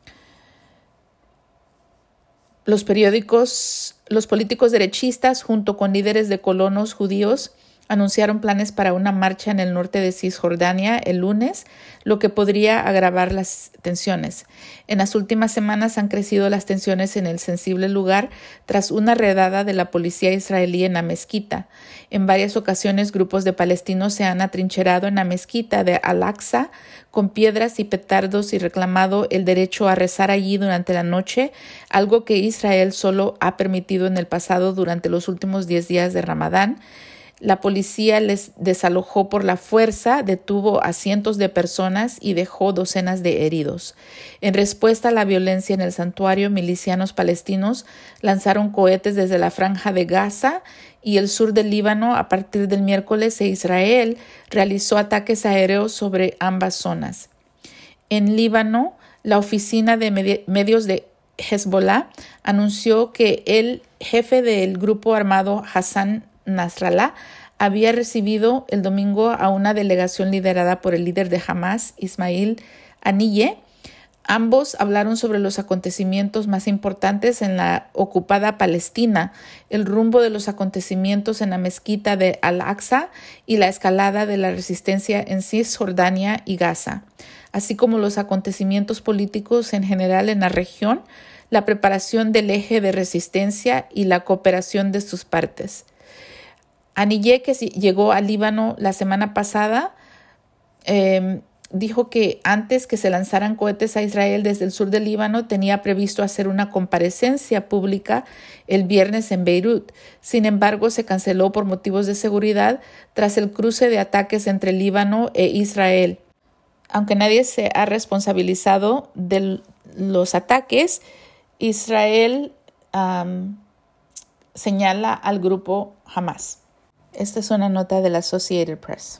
Los periódicos, los políticos derechistas, junto con líderes de colonos judíos, anunciaron planes para una marcha en el norte de Cisjordania el lunes, lo que podría agravar las tensiones. En las últimas semanas han crecido las tensiones en el sensible lugar tras una redada de la policía israelí en la mezquita. En varias ocasiones, grupos de palestinos se han atrincherado en la mezquita de Al-Aqsa con piedras y petardos y reclamado el derecho a rezar allí durante la noche, algo que Israel solo ha permitido en el pasado durante los últimos diez días de Ramadán. La policía les desalojó por la fuerza, detuvo a cientos de personas y dejó docenas de heridos. En respuesta a la violencia en el santuario, milicianos palestinos lanzaron cohetes desde la franja de Gaza y el sur del Líbano a partir del miércoles, e Israel realizó ataques aéreos sobre ambas zonas. En Líbano, la oficina de medi- medios de Hezbollah anunció que el jefe del grupo armado Hassan Nasrallah había recibido el domingo a una delegación liderada por el líder de Hamas, Ismail Haniyeh. Ambos hablaron sobre los acontecimientos más importantes en la ocupada Palestina, el rumbo de los acontecimientos en la mezquita de Al-Aqsa y la escalada de la resistencia en Cisjordania y Gaza, así como los acontecimientos políticos en general en la región, la preparación del eje de resistencia y la cooperación de sus partes. Haniyeh, que llegó al Líbano la semana pasada, eh, dijo que antes que se lanzaran cohetes a Israel desde el sur del Líbano, tenía previsto hacer una comparecencia pública el viernes en Beirut. Sin embargo, se canceló por motivos de seguridad tras el cruce de ataques entre Líbano e Israel. Aunque nadie se ha responsabilizado de los ataques, Israel um, señala al grupo Hamas. Esta es una nota de la Associated Press.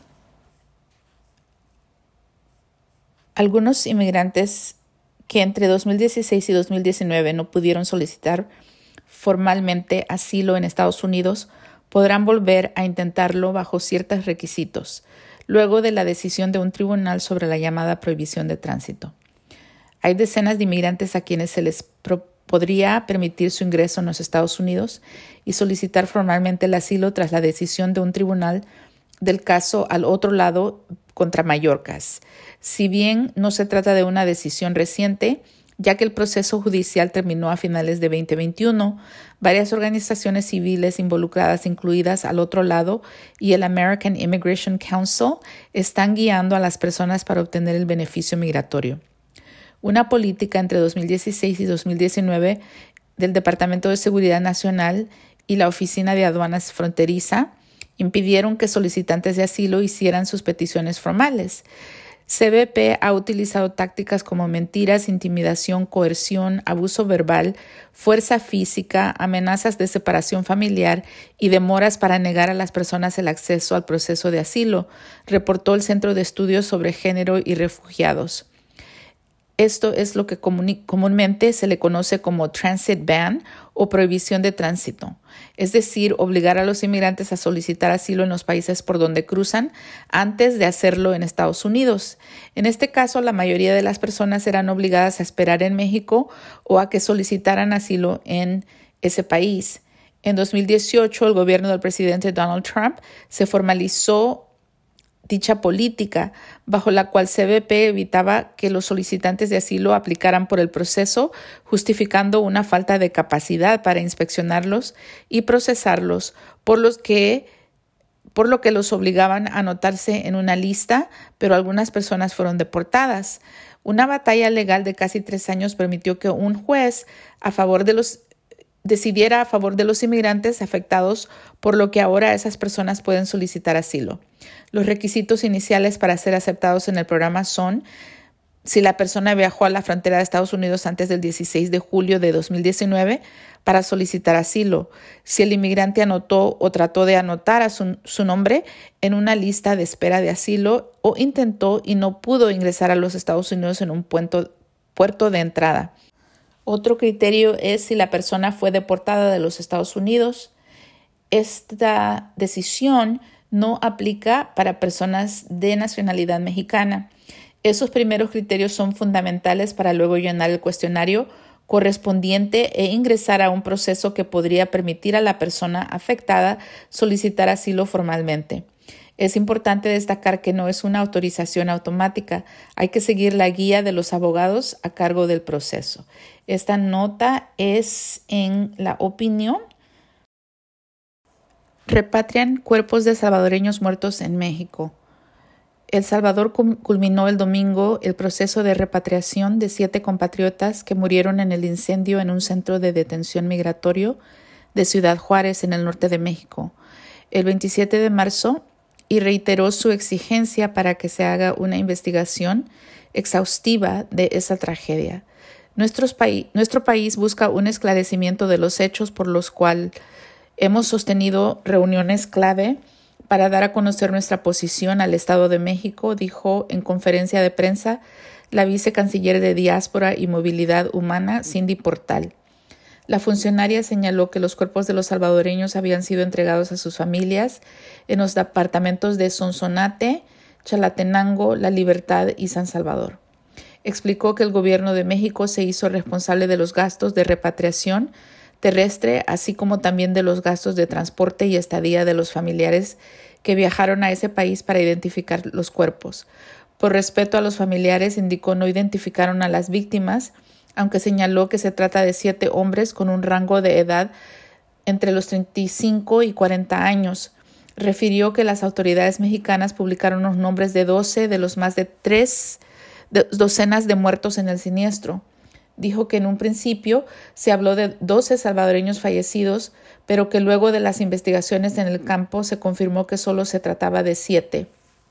Algunos inmigrantes que entre dos mil dieciséis y dos mil diecinueve no pudieron solicitar formalmente asilo en Estados Unidos podrán volver a intentarlo bajo ciertos requisitos, luego de la decisión de un tribunal sobre la llamada prohibición de tránsito. Hay decenas de inmigrantes a quienes se les pro- podría permitir su ingreso en los Estados Unidos y solicitar formalmente el asilo tras la decisión de un tribunal del caso al otro lado contra Mayorkas. Si bien no se trata de una decisión reciente, ya que el proceso judicial terminó a finales de veinte veintiuno, varias organizaciones civiles involucradas, incluidas al otro lado, y el American Immigration Council, están guiando a las personas para obtener el beneficio migratorio. Una política entre dos mil dieciséis y dos mil diecinueve del Departamento de Seguridad Nacional y la Oficina de Aduanas Fronteriza impidieron que solicitantes de asilo hicieran sus peticiones formales. C B P ha utilizado tácticas como mentiras, intimidación, coerción, abuso verbal, fuerza física, amenazas de separación familiar y demoras para negar a las personas el acceso al proceso de asilo, reportó el Centro de Estudios sobre Género y Refugiados. Esto es lo que común, comúnmente se le conoce como transit ban o prohibición de tránsito, es decir, obligar a los inmigrantes a solicitar asilo en los países por donde cruzan antes de hacerlo en Estados Unidos. En este caso, la mayoría de las personas serán obligadas a esperar en México o a que solicitaran asilo en ese país. En dos mil dieciocho, el gobierno del presidente Donald Trump se formalizó dicha política, bajo la cual C B P evitaba que los solicitantes de asilo aplicaran por el proceso, justificando una falta de capacidad para inspeccionarlos y procesarlos, por los que, por lo que los obligaban a anotarse en una lista, pero algunas personas fueron deportadas. Una batalla legal de casi tres años permitió que un juez a favor de los decidiera a favor de los inmigrantes afectados, por lo que ahora esas personas pueden solicitar asilo. Los requisitos iniciales para ser aceptados en el programa son si la persona viajó a la frontera de Estados Unidos antes del dieciséis de julio de dos mil diecinueve para solicitar asilo, si el inmigrante anotó o trató de anotar a su, su nombre en una lista de espera de asilo o intentó y no pudo ingresar a los Estados Unidos en un puerto, puerto de entrada. Otro criterio es si la persona fue deportada de los Estados Unidos. Esta decisión no aplica para personas de nacionalidad mexicana. Esos primeros criterios son fundamentales para luego llenar el cuestionario correspondiente e ingresar a un proceso que podría permitir a la persona afectada solicitar asilo formalmente. Es importante destacar que no es una autorización automática. Hay que seguir la guía de los abogados a cargo del proceso. Esta nota es en La Opinión. Repatrian cuerpos de salvadoreños muertos en México. El Salvador culminó el domingo el proceso de repatriación de siete compatriotas que murieron en el incendio en un centro de detención migratorio de Ciudad Juárez, en el norte de México, el veintisiete de marzo, y reiteró su exigencia para que se haga una investigación exhaustiva de esa tragedia. Nuestros paí- nuestro país busca un esclarecimiento de los hechos, por los cuales hemos sostenido reuniones clave para dar a conocer nuestra posición al Estado de México, dijo en conferencia de prensa la vicecanciller de Diáspora y Movilidad Humana, Cindy Portal. La funcionaria señaló que los cuerpos de los salvadoreños habían sido entregados a sus familias en los departamentos de Sonsonate, Chalatenango, La Libertad y San Salvador. Explicó que el gobierno de México se hizo responsable de los gastos de repatriación terrestre, así como también de los gastos de transporte y estadía de los familiares que viajaron a ese país para identificar los cuerpos. Por respeto a los familiares, indicó, no identificaron a las víctimas, aunque señaló que se trata de siete hombres con un rango de edad entre los treinta y cinco y cuarenta años. Refirió que las autoridades mexicanas publicaron los nombres de doce de los más de tres de, docenas de muertos en el siniestro. Dijo que en un principio se habló de doce salvadoreños fallecidos, pero que luego de las investigaciones en el campo se confirmó que solo se trataba de siete.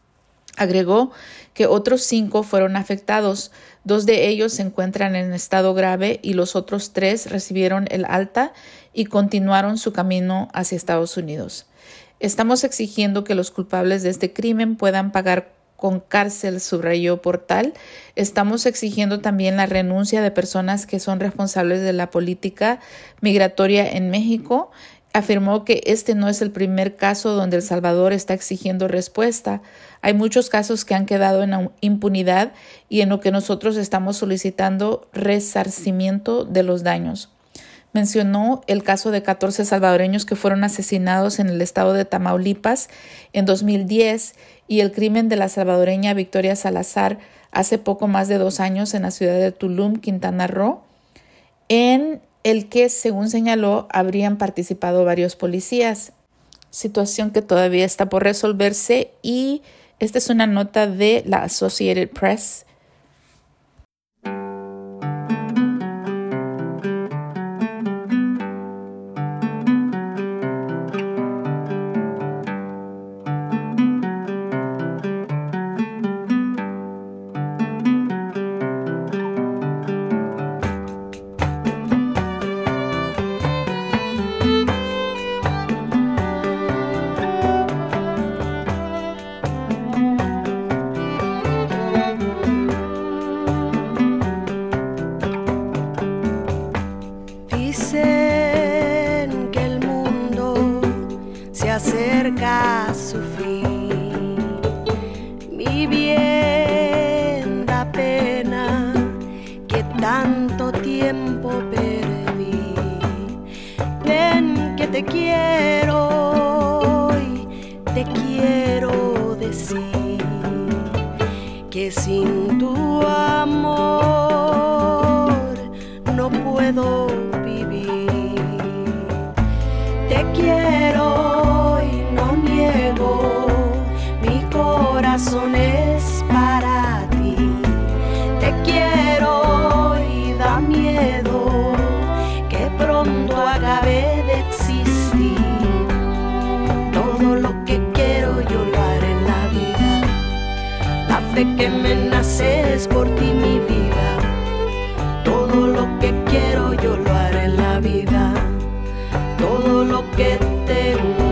Agregó que otros cinco fueron afectados, dos de ellos se encuentran en estado grave y los otros tres recibieron el alta y continuaron su camino hacia Estados Unidos. Estamos exigiendo que los culpables de este crimen puedan pagar con cárcel, subrayó Portal. Estamos exigiendo también la renuncia de personas que son responsables de la política migratoria en México. Afirmó que este no es el primer caso donde El Salvador está exigiendo respuesta. Hay muchos casos que han quedado en impunidad y en lo que nosotros estamos solicitando resarcimiento de los daños. Mencionó el caso de catorce salvadoreños que fueron asesinados en el estado de Tamaulipas en dos mil diez y el crimen de la salvadoreña Victoria Salazar hace poco más de dos años en la ciudad de Tulum, Quintana Roo, en el que, según señaló, habrían participado varios policías. Situación que todavía está por resolverse, y esta es una nota de la Associated Press. Acerca a su fin, mi bien da pena que tanto tiempo perdí. Ven que te quiero y te quiero decir. que sin tu amor no puedo vivir. Te quiero y no niego, mi corazón es para ti. Te quiero y da miedo que pronto acabe de existir. Todo lo que quiero yo lo haré en la vida. La fe que me nace es por ti, mi vida. Todo lo que quiero yo lo haré en la vida. Todo lo que tengo.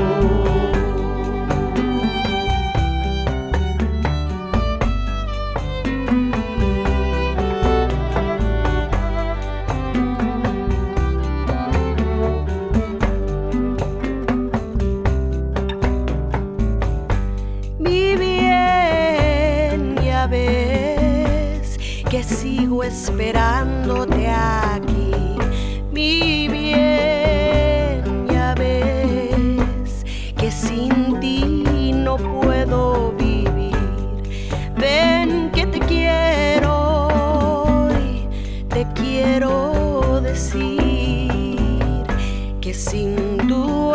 Mi bien, ya ves que sigo esperándote aquí. Mi bien, ya ves que sin ti no puedo vivir. Ven que te quiero y te quiero decir que sin tu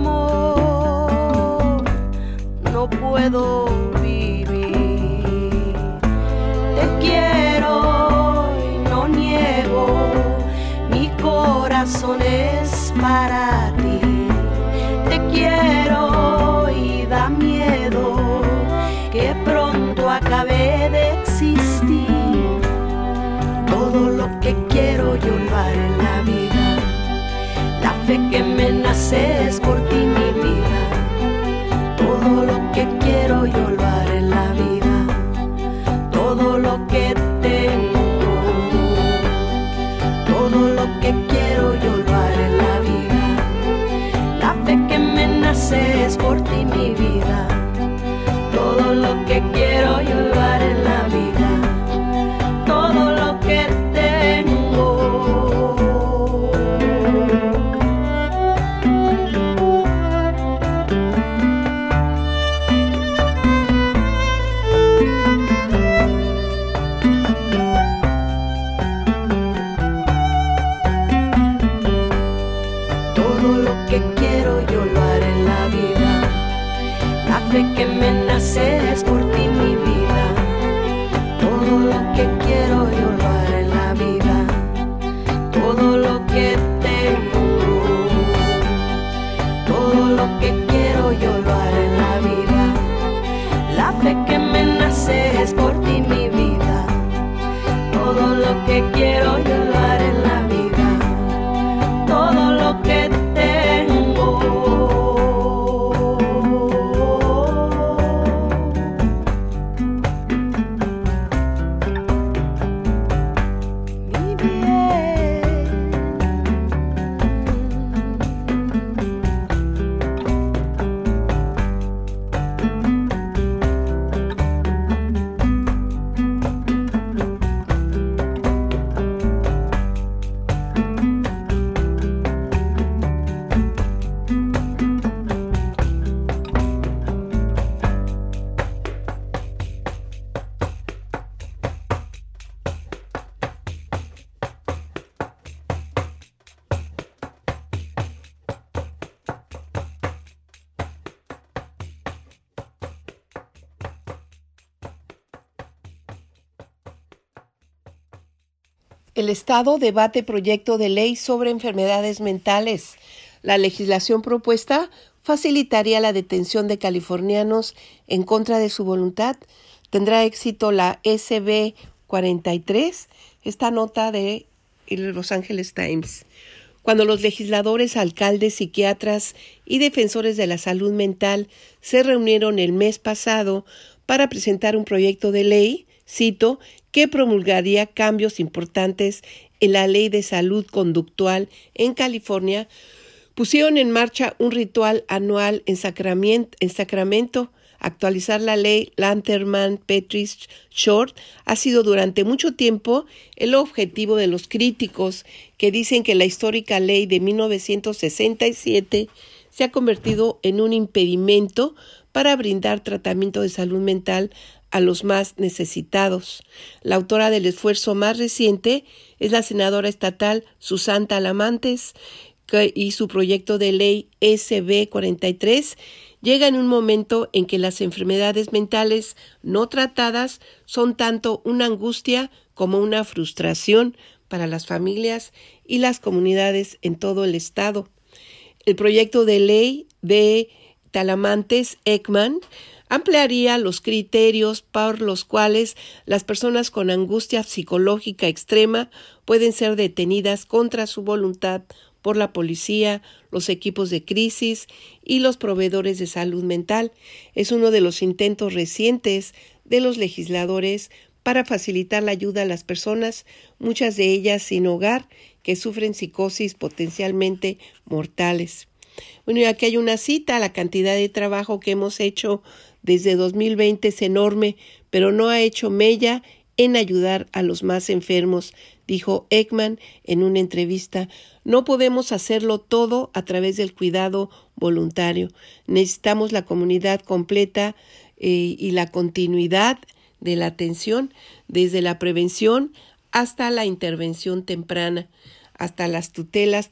amor no puedo vivir. Te quiero y no niego, mi corazón es para ti. Te quiero y da miedo que pronto acabe de existir. Todo lo que quiero yo lo haré en la vida. La fe que me nace es por ti, mi vida. Todo lo que quiero yo lo haré en la vida. Todo lo que tengo, todo lo que quiero yo lo haré en la vida. La fe que me nace es por ti, mi vida. Todo lo que quiero yo lo haré en la vida. Todo lo que tengo. Fe que me nace es por ti, mi vida. Todo lo que quiero yo lo haré en la vida. Todo lo que tengo, todo lo que quiero yo lo haré en la vida. La fe que me nace es por ti, mi vida. Todo lo que quiero yo lo haré en la vida. Todo lo que tengo. El Estado debate proyecto de ley sobre enfermedades mentales. La legislación propuesta facilitaría la detención de californianos en contra de su voluntad. ¿Tendrá éxito la S B cuarenta y tres? Esta nota de Los Angeles Times. Cuando los legisladores, alcaldes, psiquiatras y defensores de la salud mental se reunieron el mes pasado para presentar un proyecto de ley, cito, que promulgaría cambios importantes en la ley de salud conductual en California, pusieron en marcha un ritual anual en Sacramento. En Sacramento. Actualizar la ley Lanterman-Petrich-Short ha sido durante mucho tiempo el objetivo de los críticos que dicen que la histórica ley de mil novecientos sesenta y siete se ha convertido en un impedimento para brindar tratamiento de salud mental a los más necesitados. La autora del esfuerzo más reciente es la senadora estatal Susan Talamantes, que, y su proyecto de ley S B cuarenta y tres llega en un momento en que las enfermedades mentales no tratadas son tanto una angustia como una frustración para las familias y las comunidades en todo el estado. El proyecto de ley de Talamantes-Ekman ampliaría los criterios por los cuales las personas con angustia psicológica extrema pueden ser detenidas contra su voluntad por la policía, los equipos de crisis y los proveedores de salud mental. Es uno de los intentos recientes de los legisladores para facilitar la ayuda a las personas, muchas de ellas sin hogar, que sufren psicosis potencialmente mortales. Bueno, y aquí hay una cita: la cantidad de trabajo que hemos hecho desde dos mil veinte es enorme, pero no ha hecho mella en ayudar a los más enfermos, dijo Ekman en una entrevista. No podemos hacerlo todo a través del cuidado voluntario. Necesitamos la comunidad completa eh, y la continuidad de la atención, desde la prevención hasta la intervención temprana, hasta las tutelas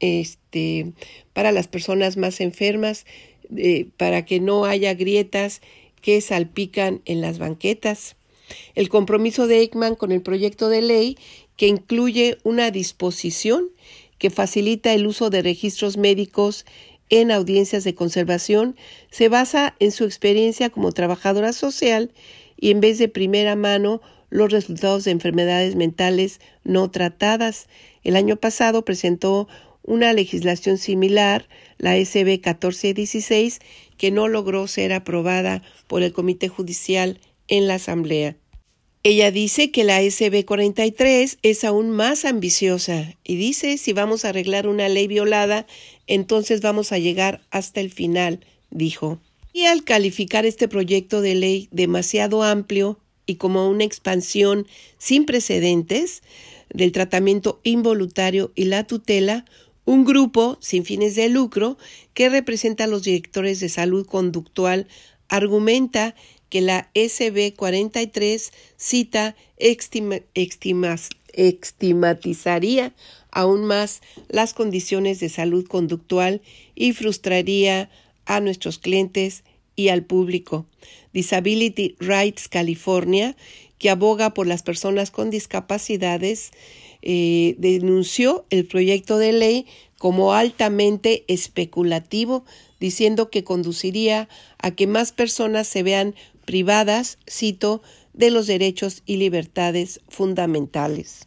este, para las personas más enfermas, eh, para que no haya grietas que salpican en las banquetas. El compromiso de Ekman con el proyecto de ley, que incluye una disposición que facilita el uso de registros médicos en audiencias de conservación, se basa en su experiencia como trabajadora social y en vez de primera mano los resultados de enfermedades mentales no tratadas. El año pasado presentó una legislación similar, la S B catorce dieciséis, que no logró ser aprobada por el Comité Judicial en la Asamblea. Ella dice que la S B cuarenta y tres es aún más ambiciosa y dice: si vamos a arreglar una ley violada, entonces vamos a llegar hasta el final, dijo. Y al calificar este proyecto de ley demasiado amplio y como una expansión sin precedentes del tratamiento involuntario y la tutela, un grupo sin fines de lucro que representa a los directores de salud conductual argumenta que la S B cuarenta y tres, cita, estima, estimas, estigmatizaría aún más las condiciones de salud conductual y frustraría a nuestros clientes y al público. Disability Rights California, que aboga por las personas con discapacidades, eh, denunció el proyecto de ley como altamente especulativo, diciendo que conduciría a que más personas se vean privadas, cito, de los derechos y libertades fundamentales.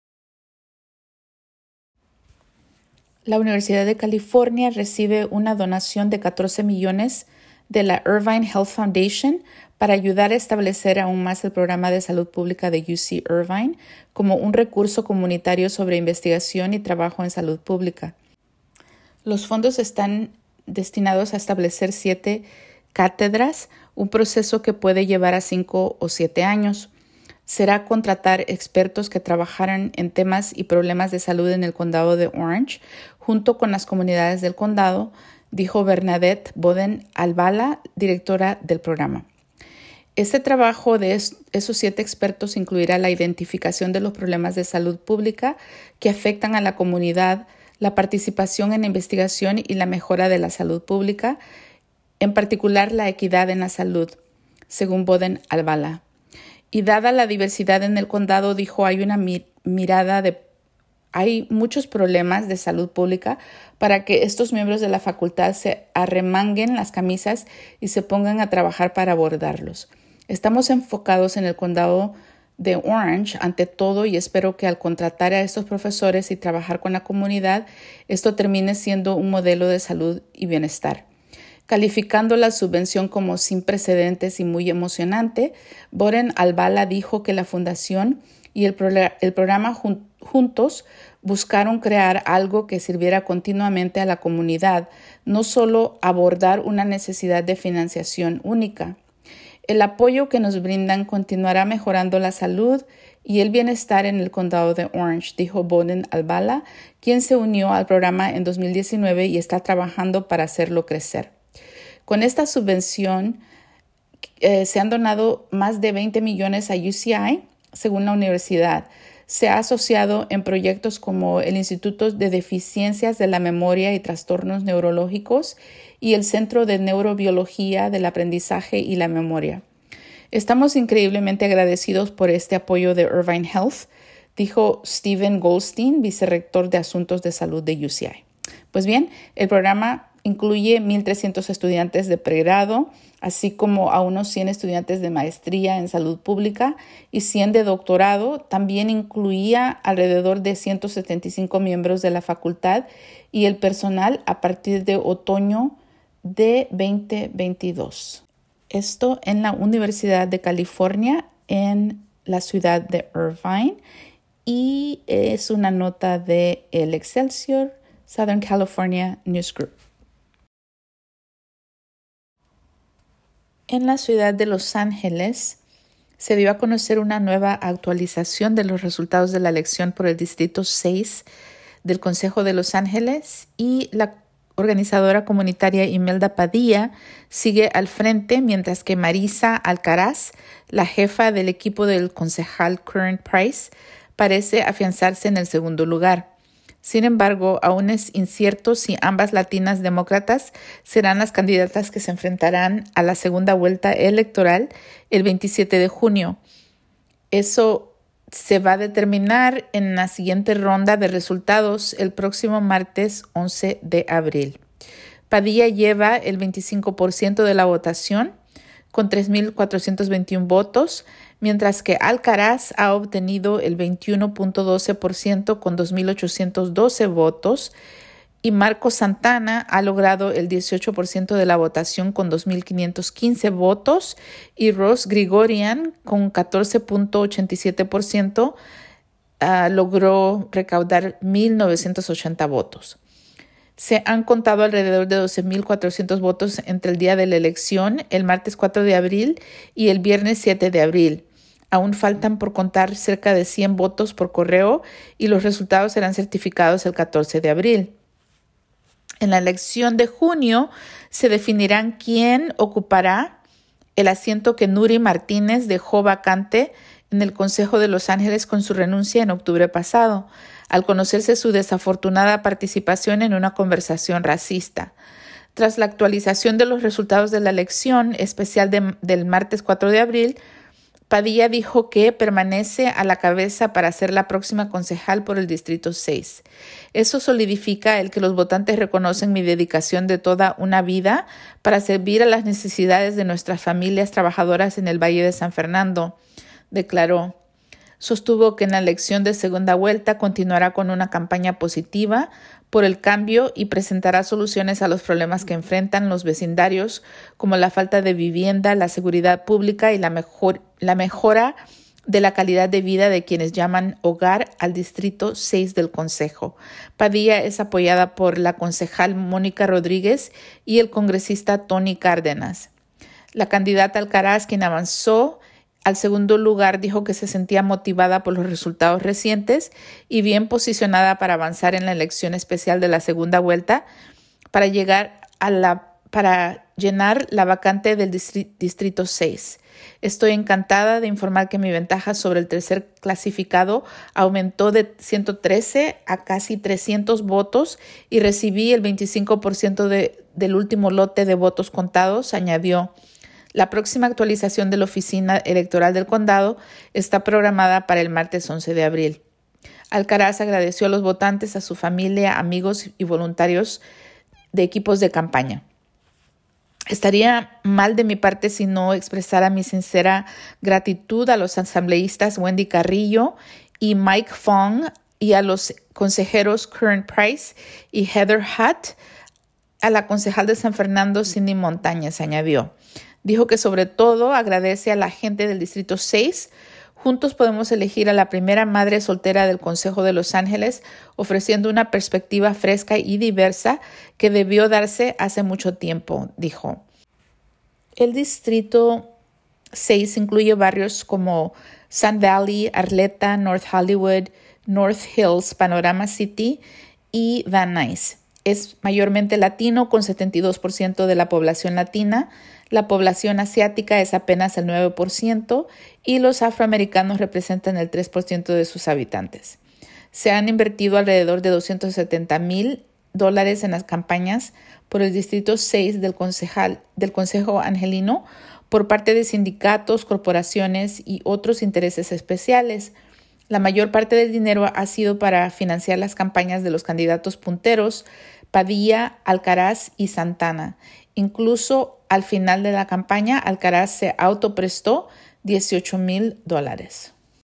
La Universidad de California recibe una donación de catorce millones de la Irvine Health Foundation para ayudar a establecer aún más el programa de salud pública de U C Irvine como un recurso comunitario sobre investigación y trabajo en salud pública. Los fondos están destinados a establecer siete cátedras, un proceso que puede llevar a cinco o siete años. Será contratar expertos que trabajarán en temas y problemas de salud en el condado de Orange, junto con las comunidades del condado, dijo Bernadette Boden Albala, directora del programa. Este trabajo de esos siete expertos incluirá la identificación de los problemas de salud pública que afectan a la comunidad, la participación en investigación y la mejora de la salud pública, en particular la equidad en la salud, según Boden Albala. Y dada la diversidad en el condado, dijo, hay una mi- mirada de hay muchos problemas de salud pública para que estos miembros de la facultad se arremanguen las camisas y se pongan a trabajar para abordarlos. Estamos enfocados en el condado de Orange ante todo y espero que al contratar a estos profesores y trabajar con la comunidad, esto termine siendo un modelo de salud y bienestar. Calificando la subvención como sin precedentes y muy emocionante, Boden Albala dijo que la fundación y el, pro- el programa jun- juntos buscaron crear algo que sirviera continuamente a la comunidad, no solo abordar una necesidad de financiación única. El apoyo que nos brindan continuará mejorando la salud y el bienestar en el condado de Orange, dijo Boden Albala, quien se unió al programa en dos mil diecinueve y está trabajando para hacerlo crecer. Con esta subvención eh, se han donado más de veinte millones a U C I, según la universidad. Se ha asociado en proyectos como el Instituto de Deficiencias de la Memoria y Trastornos Neurológicos y el Centro de Neurobiología del Aprendizaje y la Memoria. Estamos increíblemente agradecidos por este apoyo de Irvine Health, dijo Stephen Goldstein, vicerrector de Asuntos de Salud de U C I. Pues bien, el programa incluye mil trescientos estudiantes de pregrado, así como a unos cien estudiantes de maestría en salud pública y cien de doctorado. También incluía alrededor de ciento setenta y cinco miembros de la facultad y el personal a partir de otoño de veinte veintidós. Esto en la Universidad de California en la ciudad de Irvine, y es una nota de el Excelsior Southern California News Group. En la ciudad de Los Ángeles se dio a conocer una nueva actualización de los resultados de la elección por el Distrito seis del Consejo de Los Ángeles, y la organizadora comunitaria Imelda Padilla sigue al frente, mientras que Marisa Alcaraz, la jefa del equipo del concejal Current Price, parece afianzarse en el segundo lugar. Sin embargo, aún es incierto si ambas latinas demócratas serán las candidatas que se enfrentarán a la segunda vuelta electoral el veintisiete de junio. Eso se va a determinar en la siguiente ronda de resultados el próximo martes once de abril. Padilla lleva el veinticinco por ciento de la votación con tres mil cuatrocientos veintiún votos, mientras que Alcaraz ha obtenido el veintiuno punto doce por ciento con dos mil ochocientos doce votos, y Marco Santana ha logrado el dieciocho por ciento de la votación con dos mil quinientos quince votos, y Ross Grigorian con catorce punto ochenta y siete por ciento uh, logró recaudar mil novecientos ochenta votos. Se han contado alrededor de doce mil cuatrocientos votos entre el día de la elección, el martes cuatro de abril, y el viernes siete de abril. Aún faltan por contar cerca de cien votos por correo, y los resultados serán certificados el catorce de abril. En la elección de junio se definirán quién ocupará el asiento que Nuri Martínez dejó vacante en el Consejo de Los Ángeles con su renuncia en octubre pasado, al conocerse su desafortunada participación en una conversación racista. Tras la actualización de los resultados de la elección especial de, del martes cuatro de abril, Padilla dijo que permanece a la cabeza para ser la próxima concejal por el Distrito seis. Eso solidifica el que los votantes reconocen mi dedicación de toda una vida para servir a las necesidades de nuestras familias trabajadoras en el Valle de San Fernando, declaró. Sostuvo que en la elección de segunda vuelta continuará con una campaña positiva por el cambio y presentará soluciones a los problemas que enfrentan los vecindarios, como la falta de vivienda, la seguridad pública y la, mejor, la mejora de la calidad de vida de quienes llaman hogar al Distrito seis del Consejo. Padilla es apoyada por la concejal Mónica Rodríguez y el congresista Tony Cárdenas. La candidata Alcaraz, quien avanzó al segundo lugar, dijo que se sentía motivada por los resultados recientes y bien posicionada para avanzar en la elección especial de la segunda vuelta para llegar a la para llenar la vacante del Distrito seis. Estoy encantada de informar que mi ventaja sobre el tercer clasificado aumentó de ciento trece a casi trescientos votos y recibí el veinticinco por ciento de, del último lote de votos contados, añadió. La próxima actualización de la Oficina Electoral del Condado está programada para el martes once de abril. Alcaraz agradeció a los votantes, a su familia, amigos y voluntarios de equipos de campaña. Estaría mal de mi parte si no expresara mi sincera gratitud a los asambleístas Wendy Carrillo y Mike Fong y a los consejeros Current Price y Heather Hutt, a la concejal de San Fernando Cindy Montañez, añadió. Dijo que sobre todo agradece a la gente del Distrito seis. Juntos podemos elegir a la primera madre soltera del Consejo de Los Ángeles, ofreciendo una perspectiva fresca y diversa que debió darse hace mucho tiempo, dijo. El Distrito seis incluye barrios como Sun Valley, Arleta, North Hollywood, North Hills, Panorama City y Van Nuys. Es mayormente latino, con setenta y dos por ciento de la población latina. La población asiática es apenas el nueve por ciento y los afroamericanos representan el tres por ciento de sus habitantes. Se han invertido alrededor de doscientos setenta mil dólares en las campañas por el Distrito seis del, concejal, del Consejo Angelino por parte de sindicatos, corporaciones y otros intereses especiales. La mayor parte del dinero ha sido para financiar las campañas de los candidatos punteros Padilla, Alcaraz y Santana. Incluso al final de la campaña, Alcaraz se autoprestó dieciocho mil dólares.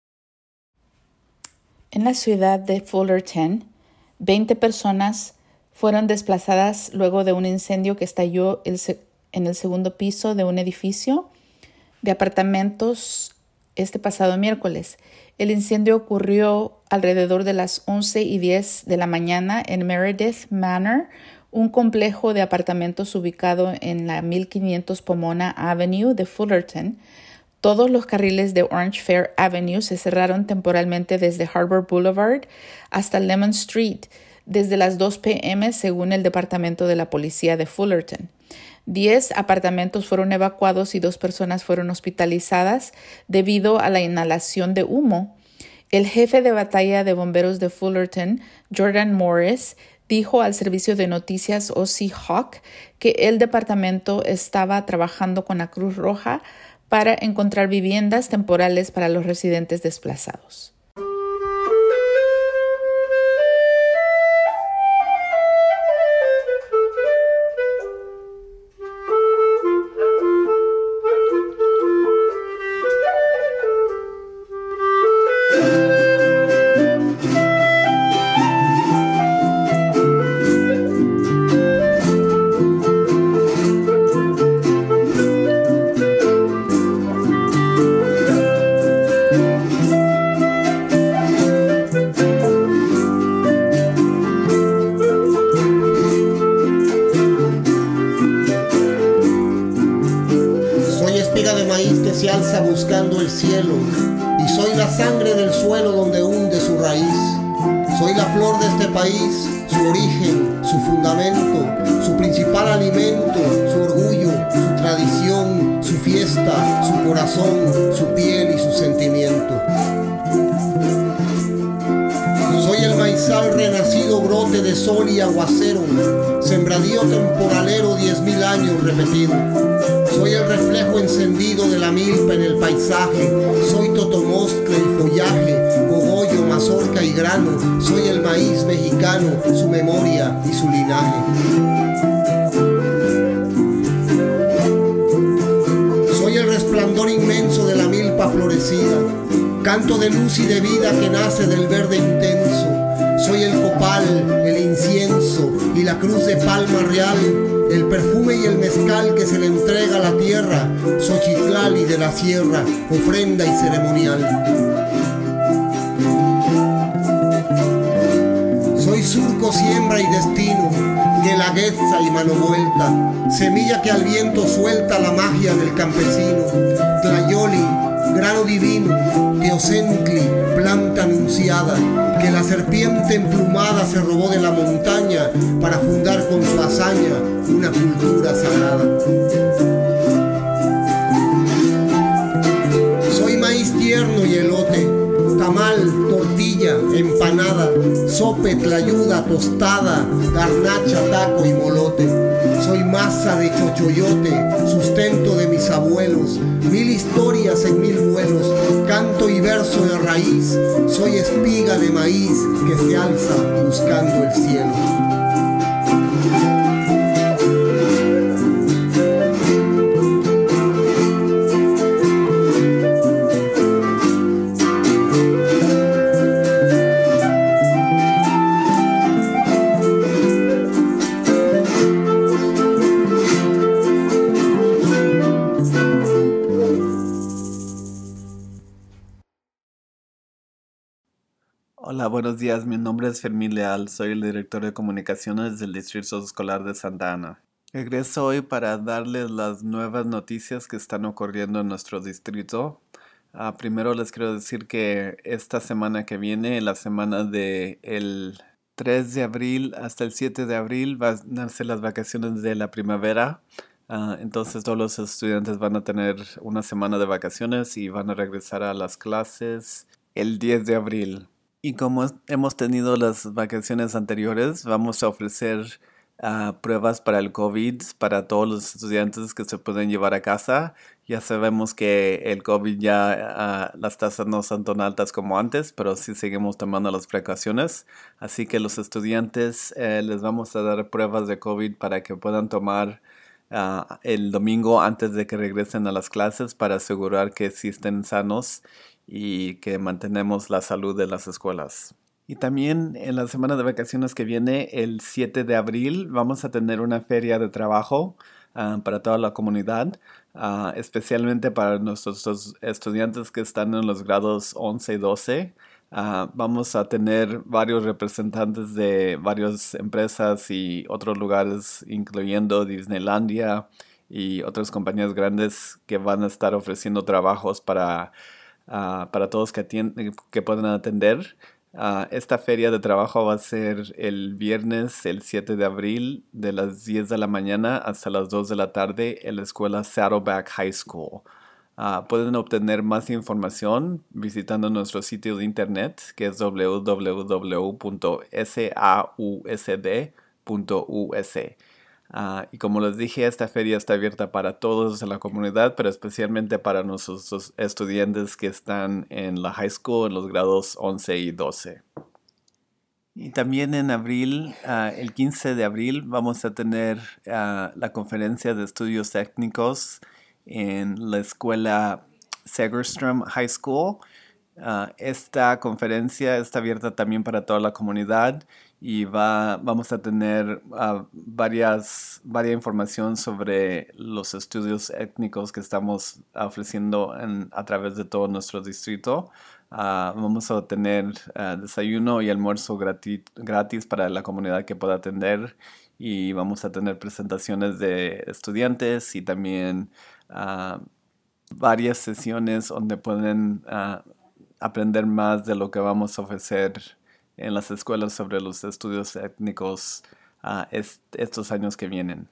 En la ciudad de Fullerton, veinte personas fueron desplazadas luego de un incendio que estalló el se- en el segundo piso de un edificio de apartamentos este pasado miércoles. El incendio ocurrió alrededor de las once y diez de la mañana en Meredith Manor, un complejo de apartamentos ubicado en la mil quinientos Pomona Avenue de Fullerton. Todos los carriles de Orange Fair Avenue se cerraron temporalmente desde Harbor Boulevard hasta Lemon Street desde las dos p m según el Departamento de la Policía de Fullerton. Diez apartamentos fueron evacuados y dos personas fueron hospitalizadas debido a la inhalación de humo. El jefe de batalla de bomberos de Fullerton, Jordan Morris, dijo al servicio de noticias O C Hawk que el departamento estaba trabajando con la Cruz Roja para encontrar viviendas temporales para los residentes desplazados. Se alza buscando el cielo, y soy la sangre del suelo donde hunde su raíz. Soy la flor de este país, su origen, su fundamento, su principal alimento, su orgullo, su tradición, su fiesta, su corazón, su piel y su sentimiento. Soy el maizal renacido, brote de sol y aguacero, sembradío temporalero, diez mil años repetido. Soy el reflejo encendido de la milpa en el paisaje. Soy totomostle y follaje, cogollo, mazorca y grano. Soy el maíz mexicano, su memoria y su linaje. Soy el resplandor inmenso de la milpa florecida, canto de luz y de vida que nace del verde intenso. Soy el copal, el incienso y la cruz de palma real, el perfume y el mezcal que se le entrega a la tierra, Xochitlali de la sierra, ofrenda y ceremonial. Soy surco, siembra y destino, guelaguetza y mano vuelta, semilla que al viento suelta la magia del campesino, Tlayoli, grano divino, Teocentli, planta anunciada, que la serpiente emplumada se robó de la montaña para fundar con su hazaña una cultura sagrada. Soy maíz tierno y elote, tamal, tortilla, empanada, sope, tlayuda, tostada, garnacha, taco y molote. Soy masa de chochoyote, sustento de mis abuelos, mil historias en mil vuelos, canto y verso de raíz. Soy espiga de maíz que se alza buscando el cielo. Hola, buenos días. Mi nombre es Fermín Leal. Soy el director de comunicaciones del Distrito Escolar de Santa Ana. Regreso hoy para darles las nuevas noticias que están ocurriendo en nuestro distrito. Uh, primero les quiero decir que esta semana que viene, la semana del tres de abril hasta el siete de abril, van a ser las vacaciones de la primavera. Uh, entonces todos los estudiantes van a tener una semana de vacaciones y van a regresar a las clases el diez de abril. Y como hemos tenido las vacaciones anteriores, vamos a ofrecer uh, pruebas para el COVID para todos los estudiantes que se pueden llevar a casa. Ya sabemos que el COVID ya uh, las tasas no son tan altas como antes, pero sí seguimos tomando las precauciones. Así que los estudiantes eh, les vamos a dar pruebas de COVID para que puedan tomar Uh, el domingo antes de que regresen a las clases para asegurar que sí estén sanos y que mantenemos la salud de las escuelas. Y también en la semana de vacaciones que viene, el siete de abril, vamos a tener una feria de trabajo uh, para toda la comunidad, uh, especialmente para nuestros estudiantes que están en los grados once y doce. Uh, vamos a tener varios representantes de varias empresas y otros lugares, incluyendo Disneylandia y otras compañías grandes que van a estar ofreciendo trabajos para, uh, para todos que, atienden, que puedan atender. Uh, esta feria de trabajo va a ser el viernes, el siete de abril, de las diez de la mañana hasta las dos de la tarde en la escuela Saddleback High School. Uh, pueden obtener más información visitando nuestro sitio de internet, que es w w w punto sausd punto u s. Uh, y como les dije, esta feria está abierta para todos en la comunidad, pero especialmente para nuestros estudiantes que están en la high school, en los grados once y doce. Y también en abril, uh, el quince de abril, vamos a tener uh, la conferencia de estudios técnicos en la escuela Segerstrom High School. Uh, esta conferencia está abierta también para toda la comunidad y va, vamos a tener uh, varias, varias información sobre los estudios étnicos que estamos ofreciendo en, a través de todo nuestro distrito. Uh, vamos a tener uh, desayuno y almuerzo gratis, gratis para la comunidad que pueda atender, y vamos a tener presentaciones de estudiantes y también Uh, varias sesiones donde pueden uh, aprender más de lo que vamos a ofrecer en las escuelas sobre los estudios étnicos uh, est- estos años que vienen.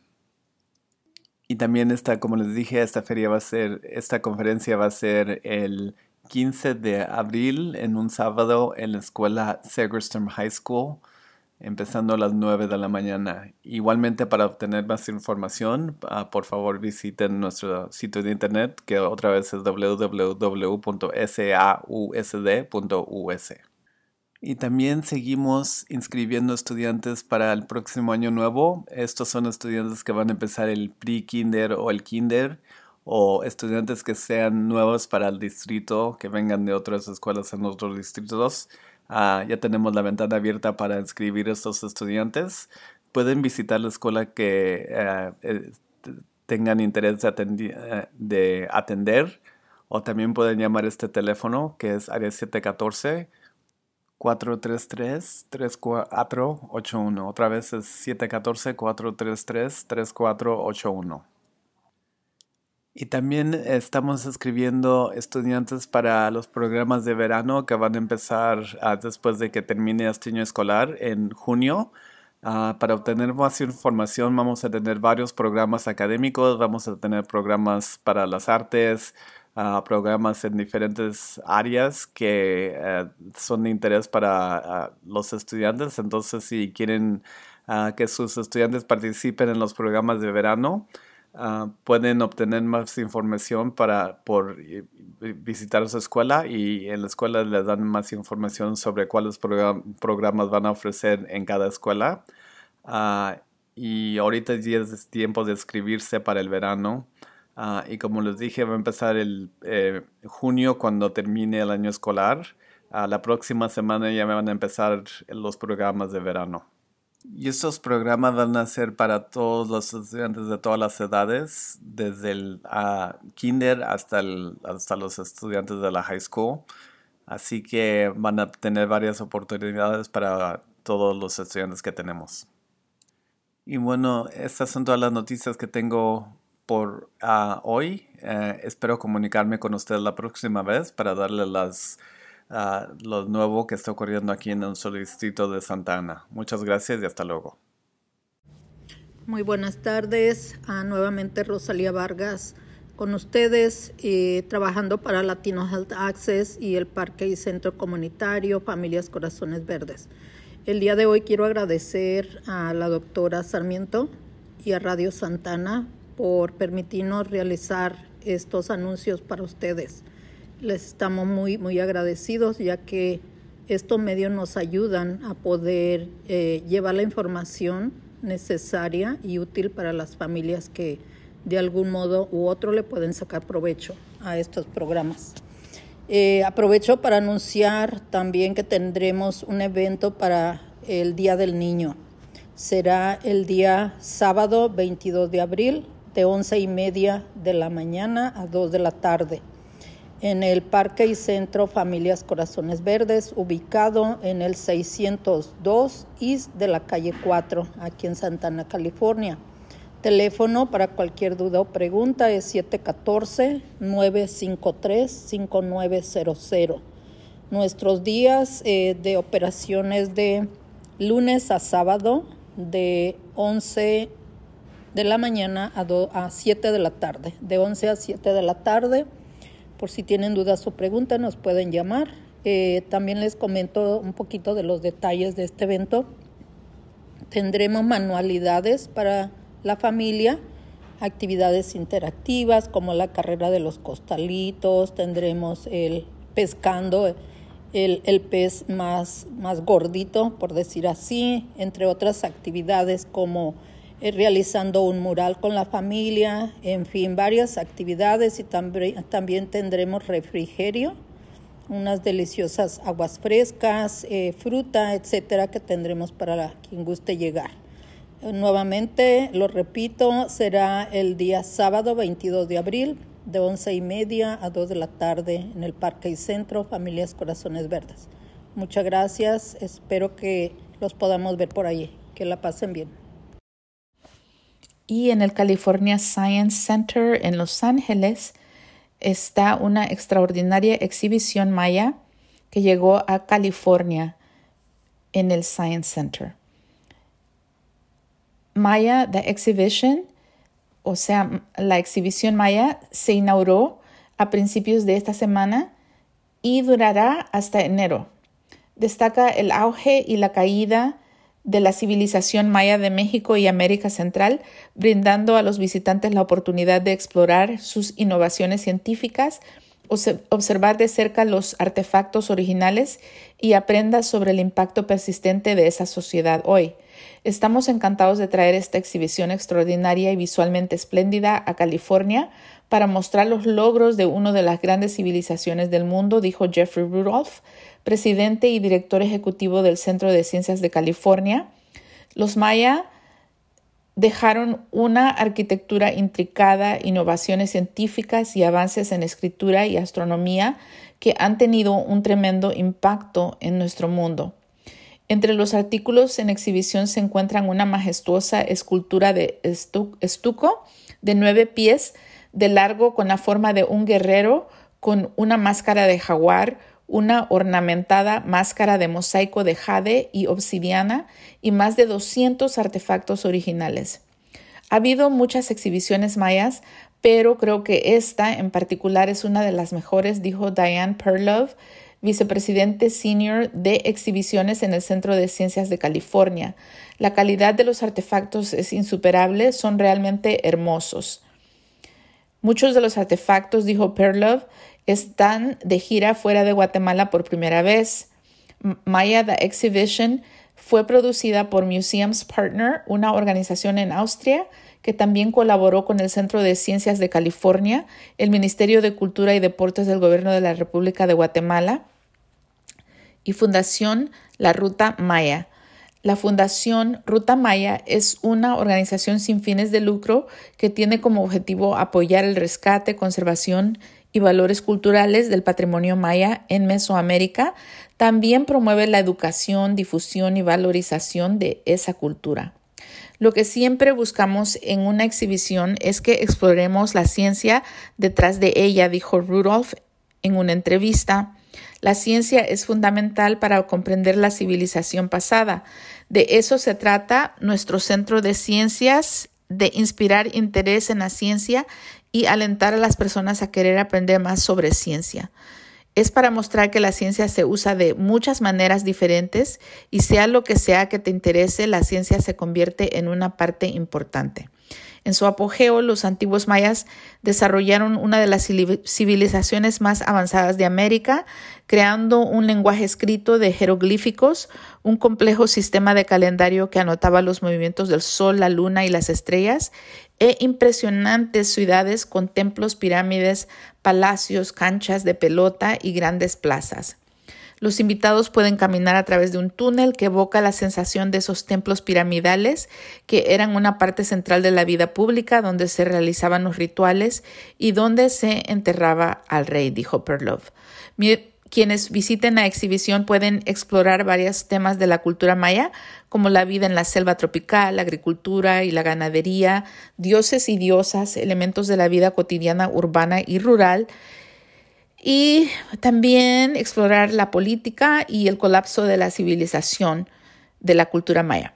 Y también esta, como les dije, esta feria va a ser, esta conferencia va a ser el quince de abril en un sábado en la escuela Segerstrom High School, empezando a las nueve de la mañana. Igualmente, para obtener más información, uh, por favor visiten nuestro sitio de internet, que otra vez es w w w punto sausd punto u s. Y también seguimos inscribiendo estudiantes para el próximo año nuevo. Estos son estudiantes que van a empezar el pre-kinder o el kinder, o estudiantes que sean nuevos para el distrito, que vengan de otras escuelas en otros distritos. Uh, ya tenemos la ventana abierta para inscribir a estos estudiantes. Pueden visitar la escuela que uh, eh, tengan interés de, atendi- uh, de atender, o también pueden llamar este teléfono, que es área siete uno cuatro, cuatro tres tres, tres cuatro ocho uno. Otra vez es siete uno cuatro, cuatro tres tres, tres cuatro ocho uno. Y también estamos escribiendo estudiantes para los programas de verano que van a empezar uh, después de que termine este año escolar en junio. Uh, para obtener más información vamos a tener varios programas académicos, vamos a tener programas para las artes, uh, programas en diferentes áreas que uh, son de interés para uh, los estudiantes. Entonces, si quieren uh, que sus estudiantes participen en los programas de verano, Uh, pueden obtener más información para, por visitar su escuela, y en la escuela les dan más información sobre cuáles program- programas van a ofrecer en cada escuela. Uh, y ahorita ya es tiempo de inscribirse para el verano. Uh, y como les dije, va a empezar el eh, junio cuando termine el año escolar. Uh, la próxima semana ya van a empezar los programas de verano. Y estos programas van a ser para todos los estudiantes de todas las edades, desde el uh, kinder hasta, el, hasta los estudiantes de la high school. Así que van a tener varias oportunidades para todos los estudiantes que tenemos. Y bueno, estas son todas las noticias que tengo por uh, hoy. Uh, espero comunicarme con ustedes la próxima vez para darles las... Uh, lo nuevo que está ocurriendo aquí en nuestro distrito de Santa Ana. Muchas gracias y hasta luego. Muy buenas tardes. Ah, nuevamente Rosalía Vargas con ustedes, eh, trabajando para Latino Health Access y el Parque y Centro Comunitario Familias Corazones Verdes. El día de hoy quiero agradecer a la doctora Sarmiento y a Radio Santana por permitirnos realizar estos anuncios para ustedes. Les estamos muy, muy agradecidos, ya que estos medios nos ayudan a poder eh, llevar la información necesaria y útil para las familias que de algún modo u otro le pueden sacar provecho a estos programas. Eh, aprovecho para anunciar también que tendremos un evento para el Día del Niño. Será el día sábado veintidós de abril de once y media de la mañana a dos de la tarde en el Parque y Centro Familias Corazones Verdes, ubicado en el seiscientos dos East de la calle cuatro, aquí en Santa Ana, California. Teléfono para cualquier duda o pregunta es siete uno cuatro, nueve cinco tres, cinco nueve cero cero. Nuestros días eh, de operaciones de lunes a sábado de once de la mañana a, do, a siete de la tarde, de once a siete de la tarde. Por si tienen dudas o preguntas, nos pueden llamar. Eh, también les comento un poquito de los detalles de este evento. Tendremos manualidades para la familia, actividades interactivas como la carrera de los costalitos, tendremos el pescando, el, el pez más, más gordito, por decir así, entre otras actividades como realizando un mural con la familia, en fin, varias actividades, y también, también tendremos refrigerio, unas deliciosas aguas frescas, eh, fruta, etcétera, que tendremos para quien guste llegar. Eh, nuevamente, lo repito, será el día sábado veintidós de abril de once y media a dos de la tarde en el Parque y Centro Familias Corazones Verdes. Muchas gracias, espero que los podamos ver por ahí, que la pasen bien. Y en el California Science Center en Los Ángeles está una extraordinaria exhibición maya que llegó a California en el Science Center. Maya, the exhibition, o sea, la exhibición maya se inauguró a principios de esta semana y durará hasta enero. Destaca el auge y la caída de la civilización maya de México y América Central, brindando a los visitantes la oportunidad de explorar sus innovaciones científicas, observar de cerca los artefactos originales y aprenda sobre el impacto persistente de esa sociedad hoy. Estamos encantados de traer esta exhibición extraordinaria y visualmente espléndida a California para mostrar los logros de una de las grandes civilizaciones del mundo, dijo Jeffrey Rudolph, presidente y director ejecutivo del Centro de Ciencias de California. Los maya dejaron una arquitectura intricada, innovaciones científicas y avances en escritura y astronomía que han tenido un tremendo impacto en nuestro mundo. Entre los artículos en exhibición se encuentran una majestuosa escultura de estu- estuco de nueve pies de largo con la forma de un guerrero con una máscara de jaguar, una ornamentada máscara de mosaico de jade y obsidiana y más de doscientos artefactos originales. Ha habido muchas exhibiciones mayas, pero creo que esta en particular es una de las mejores, dijo Diane Perlove, vicepresidente senior de exhibiciones en el Centro de Ciencias de California. La calidad de los artefactos es insuperable, son realmente hermosos. Muchos de los artefactos, dijo Perlove, están de gira fuera de Guatemala por primera vez. Maya The Exhibition fue producida por Museums Partner, una organización en Austria que también colaboró con el Centro de Ciencias de California, el Ministerio de Cultura y Deportes del Gobierno de la República de Guatemala y Fundación La Ruta Maya. La Fundación Ruta Maya es una organización sin fines de lucro que tiene como objetivo apoyar el rescate, conservación y valores culturales del patrimonio maya en Mesoamérica. También promueve la educación, difusión y valorización de esa cultura. Lo que siempre buscamos en una exhibición es que exploremos la ciencia detrás de ella, dijo Rudolph en una entrevista. La ciencia es fundamental para comprender la civilización pasada. De eso se trata nuestro Centro de Ciencias, de inspirar interés en la ciencia y alentar a las personas a querer aprender más sobre ciencia. Es para mostrar que la ciencia se usa de muchas maneras diferentes y sea lo que sea que te interese, la ciencia se convierte en una parte importante. En su apogeo, los antiguos mayas desarrollaron una de las civilizaciones más avanzadas de América, creando un lenguaje escrito de jeroglíficos, un complejo sistema de calendario que anotaba los movimientos del sol, la luna y las estrellas, e impresionantes ciudades con templos, pirámides, palacios, canchas de pelota y grandes plazas. Los invitados pueden caminar a través de un túnel que evoca la sensación de esos templos piramidales que eran una parte central de la vida pública donde se realizaban los rituales y donde se enterraba al rey, dijo Perloff. Quienes visiten la exhibición pueden explorar varios temas de la cultura maya, como la vida en la selva tropical, la agricultura y la ganadería, dioses y diosas, elementos de la vida cotidiana urbana y rural, y también explorar la política y el colapso de la civilización de la cultura maya.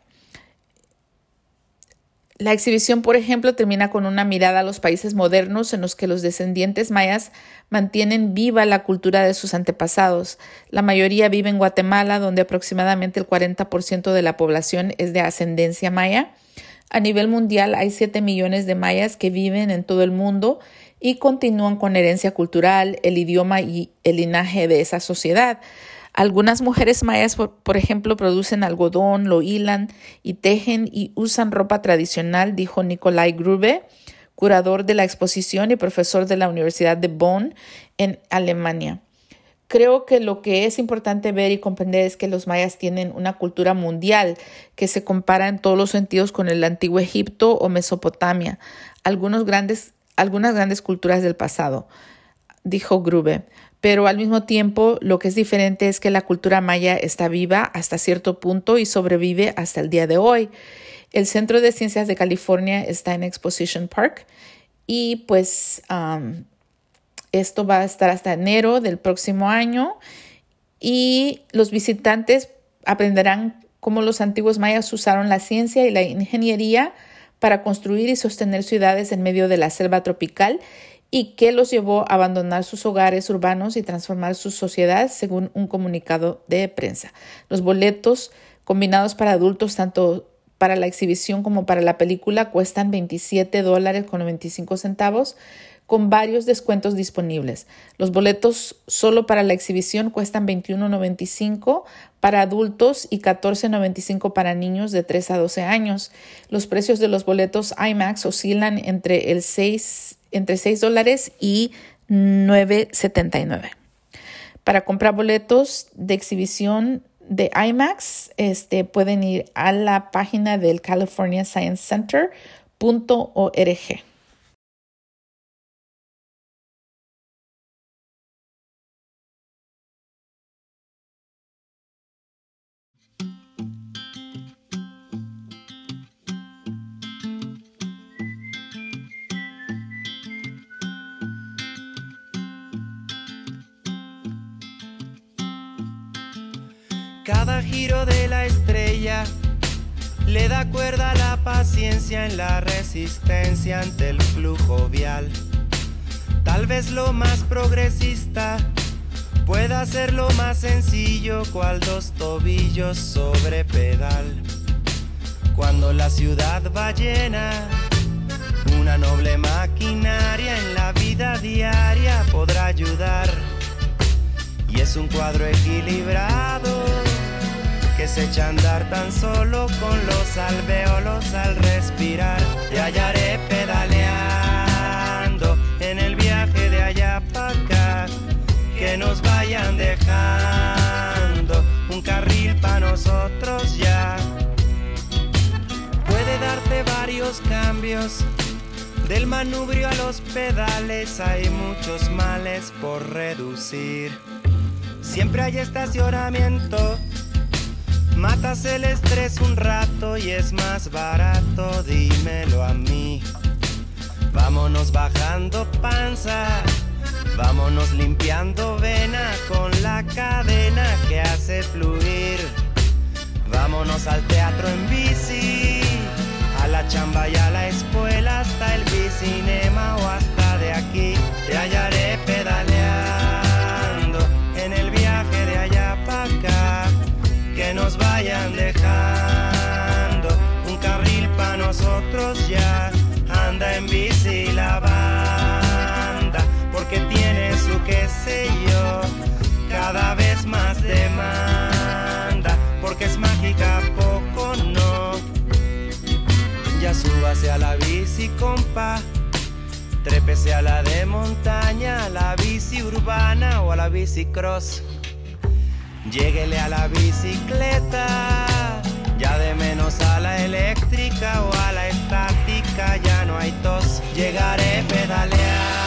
La exhibición, por ejemplo, termina con una mirada a los países modernos en los que los descendientes mayas mantienen viva la cultura de sus antepasados. La mayoría vive en Guatemala, donde aproximadamente el cuarenta por ciento de la población es de ascendencia maya. A nivel mundial hay siete millones de mayas que viven en todo el mundo y continúan con herencia cultural, el idioma y el linaje de esa sociedad. Algunas mujeres mayas, por, por ejemplo, producen algodón, lo hilan y tejen y usan ropa tradicional, dijo Nikolai Grube, curador de la exposición y profesor de la Universidad de Bonn en Alemania. Creo que lo que es importante ver y comprender es que los mayas tienen una cultura mundial que se compara en todos los sentidos con el antiguo Egipto o Mesopotamia, algunos grandes, algunas grandes culturas del pasado, dijo Grube. Pero al mismo tiempo, lo que es diferente es que la cultura maya está viva hasta cierto punto y sobrevive hasta el día de hoy. El Centro de Ciencias de California está en Exposition Park y pues um, esto va a estar hasta enero del próximo año y los visitantes aprenderán cómo los antiguos mayas usaron la ciencia y la ingeniería para construir y sostener ciudades en medio de la selva tropical y qué los llevó a abandonar sus hogares urbanos y transformar su sociedad, según un comunicado de prensa. Los boletos combinados para adultos, tanto para la exhibición como para la película, cuestan veintisiete dólares con noventa y cinco centavos, con varios descuentos disponibles. Los boletos solo para la exhibición cuestan veintiuno noventa y cinco para adultos y catorce noventa y cinco para niños de tres a doce años. Los precios de los boletos IMAX oscilan entre el seis entre seis dólares y nueve setenta y nueve. Para comprar boletos de exhibición de IMAX, este, pueden ir a la página del california science center punto org. Cada giro de la estrella le da cuerda a la paciencia en la resistencia ante el flujo vial. Tal vez lo más progresista pueda ser lo más sencillo, cual dos tobillos sobre pedal. Cuando la ciudad va llena, una noble maquinaria en la vida diaria podrá ayudar. Y es un cuadro equilibrado que se echa a andar tan solo con los alvéolos al respirar. Te hallaré pedaleando en el viaje de allá para acá, que nos vayan dejando un carril para nosotros ya. Puede darte varios cambios, del manubrio a los pedales hay muchos males por reducir. Siempre hay estacionamiento, matas el estrés un rato y es más barato, dímelo a mí. Vámonos bajando panza, vámonos limpiando vena con la cadena que hace fluir. Vámonos al teatro en bici, a la chamba y a la escuela, hasta el bicinema o hasta de aquí. Te hallaré pedaleando en el viaje de allá para acá. Que nos vayan dejando un carril pa' nosotros ya. Anda en bici la banda, porque tiene su qué sé yo, cada vez más demanda, porque es mágica, poco no. Ya súbase a la bici, compa, trépese a la de montaña, a la bici urbana o a la bici cross. Lléguele a la bicicleta, ya de menos a la eléctrica o a la estática, ya no hay tos. Llegaré pedaleando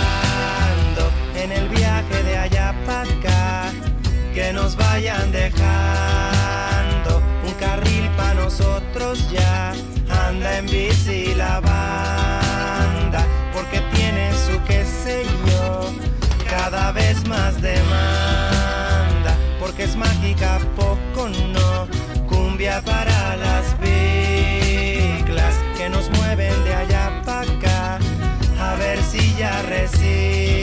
en el viaje de allá para acá. Que nos vayan dejando un carril pa' nosotros ya. Anda en bici la banda, porque tiene su qué sé yo, cada vez más demanda, porque es mágica, poco no. Cumbia para las biclas que nos mueven de allá para acá, a ver si ya resisten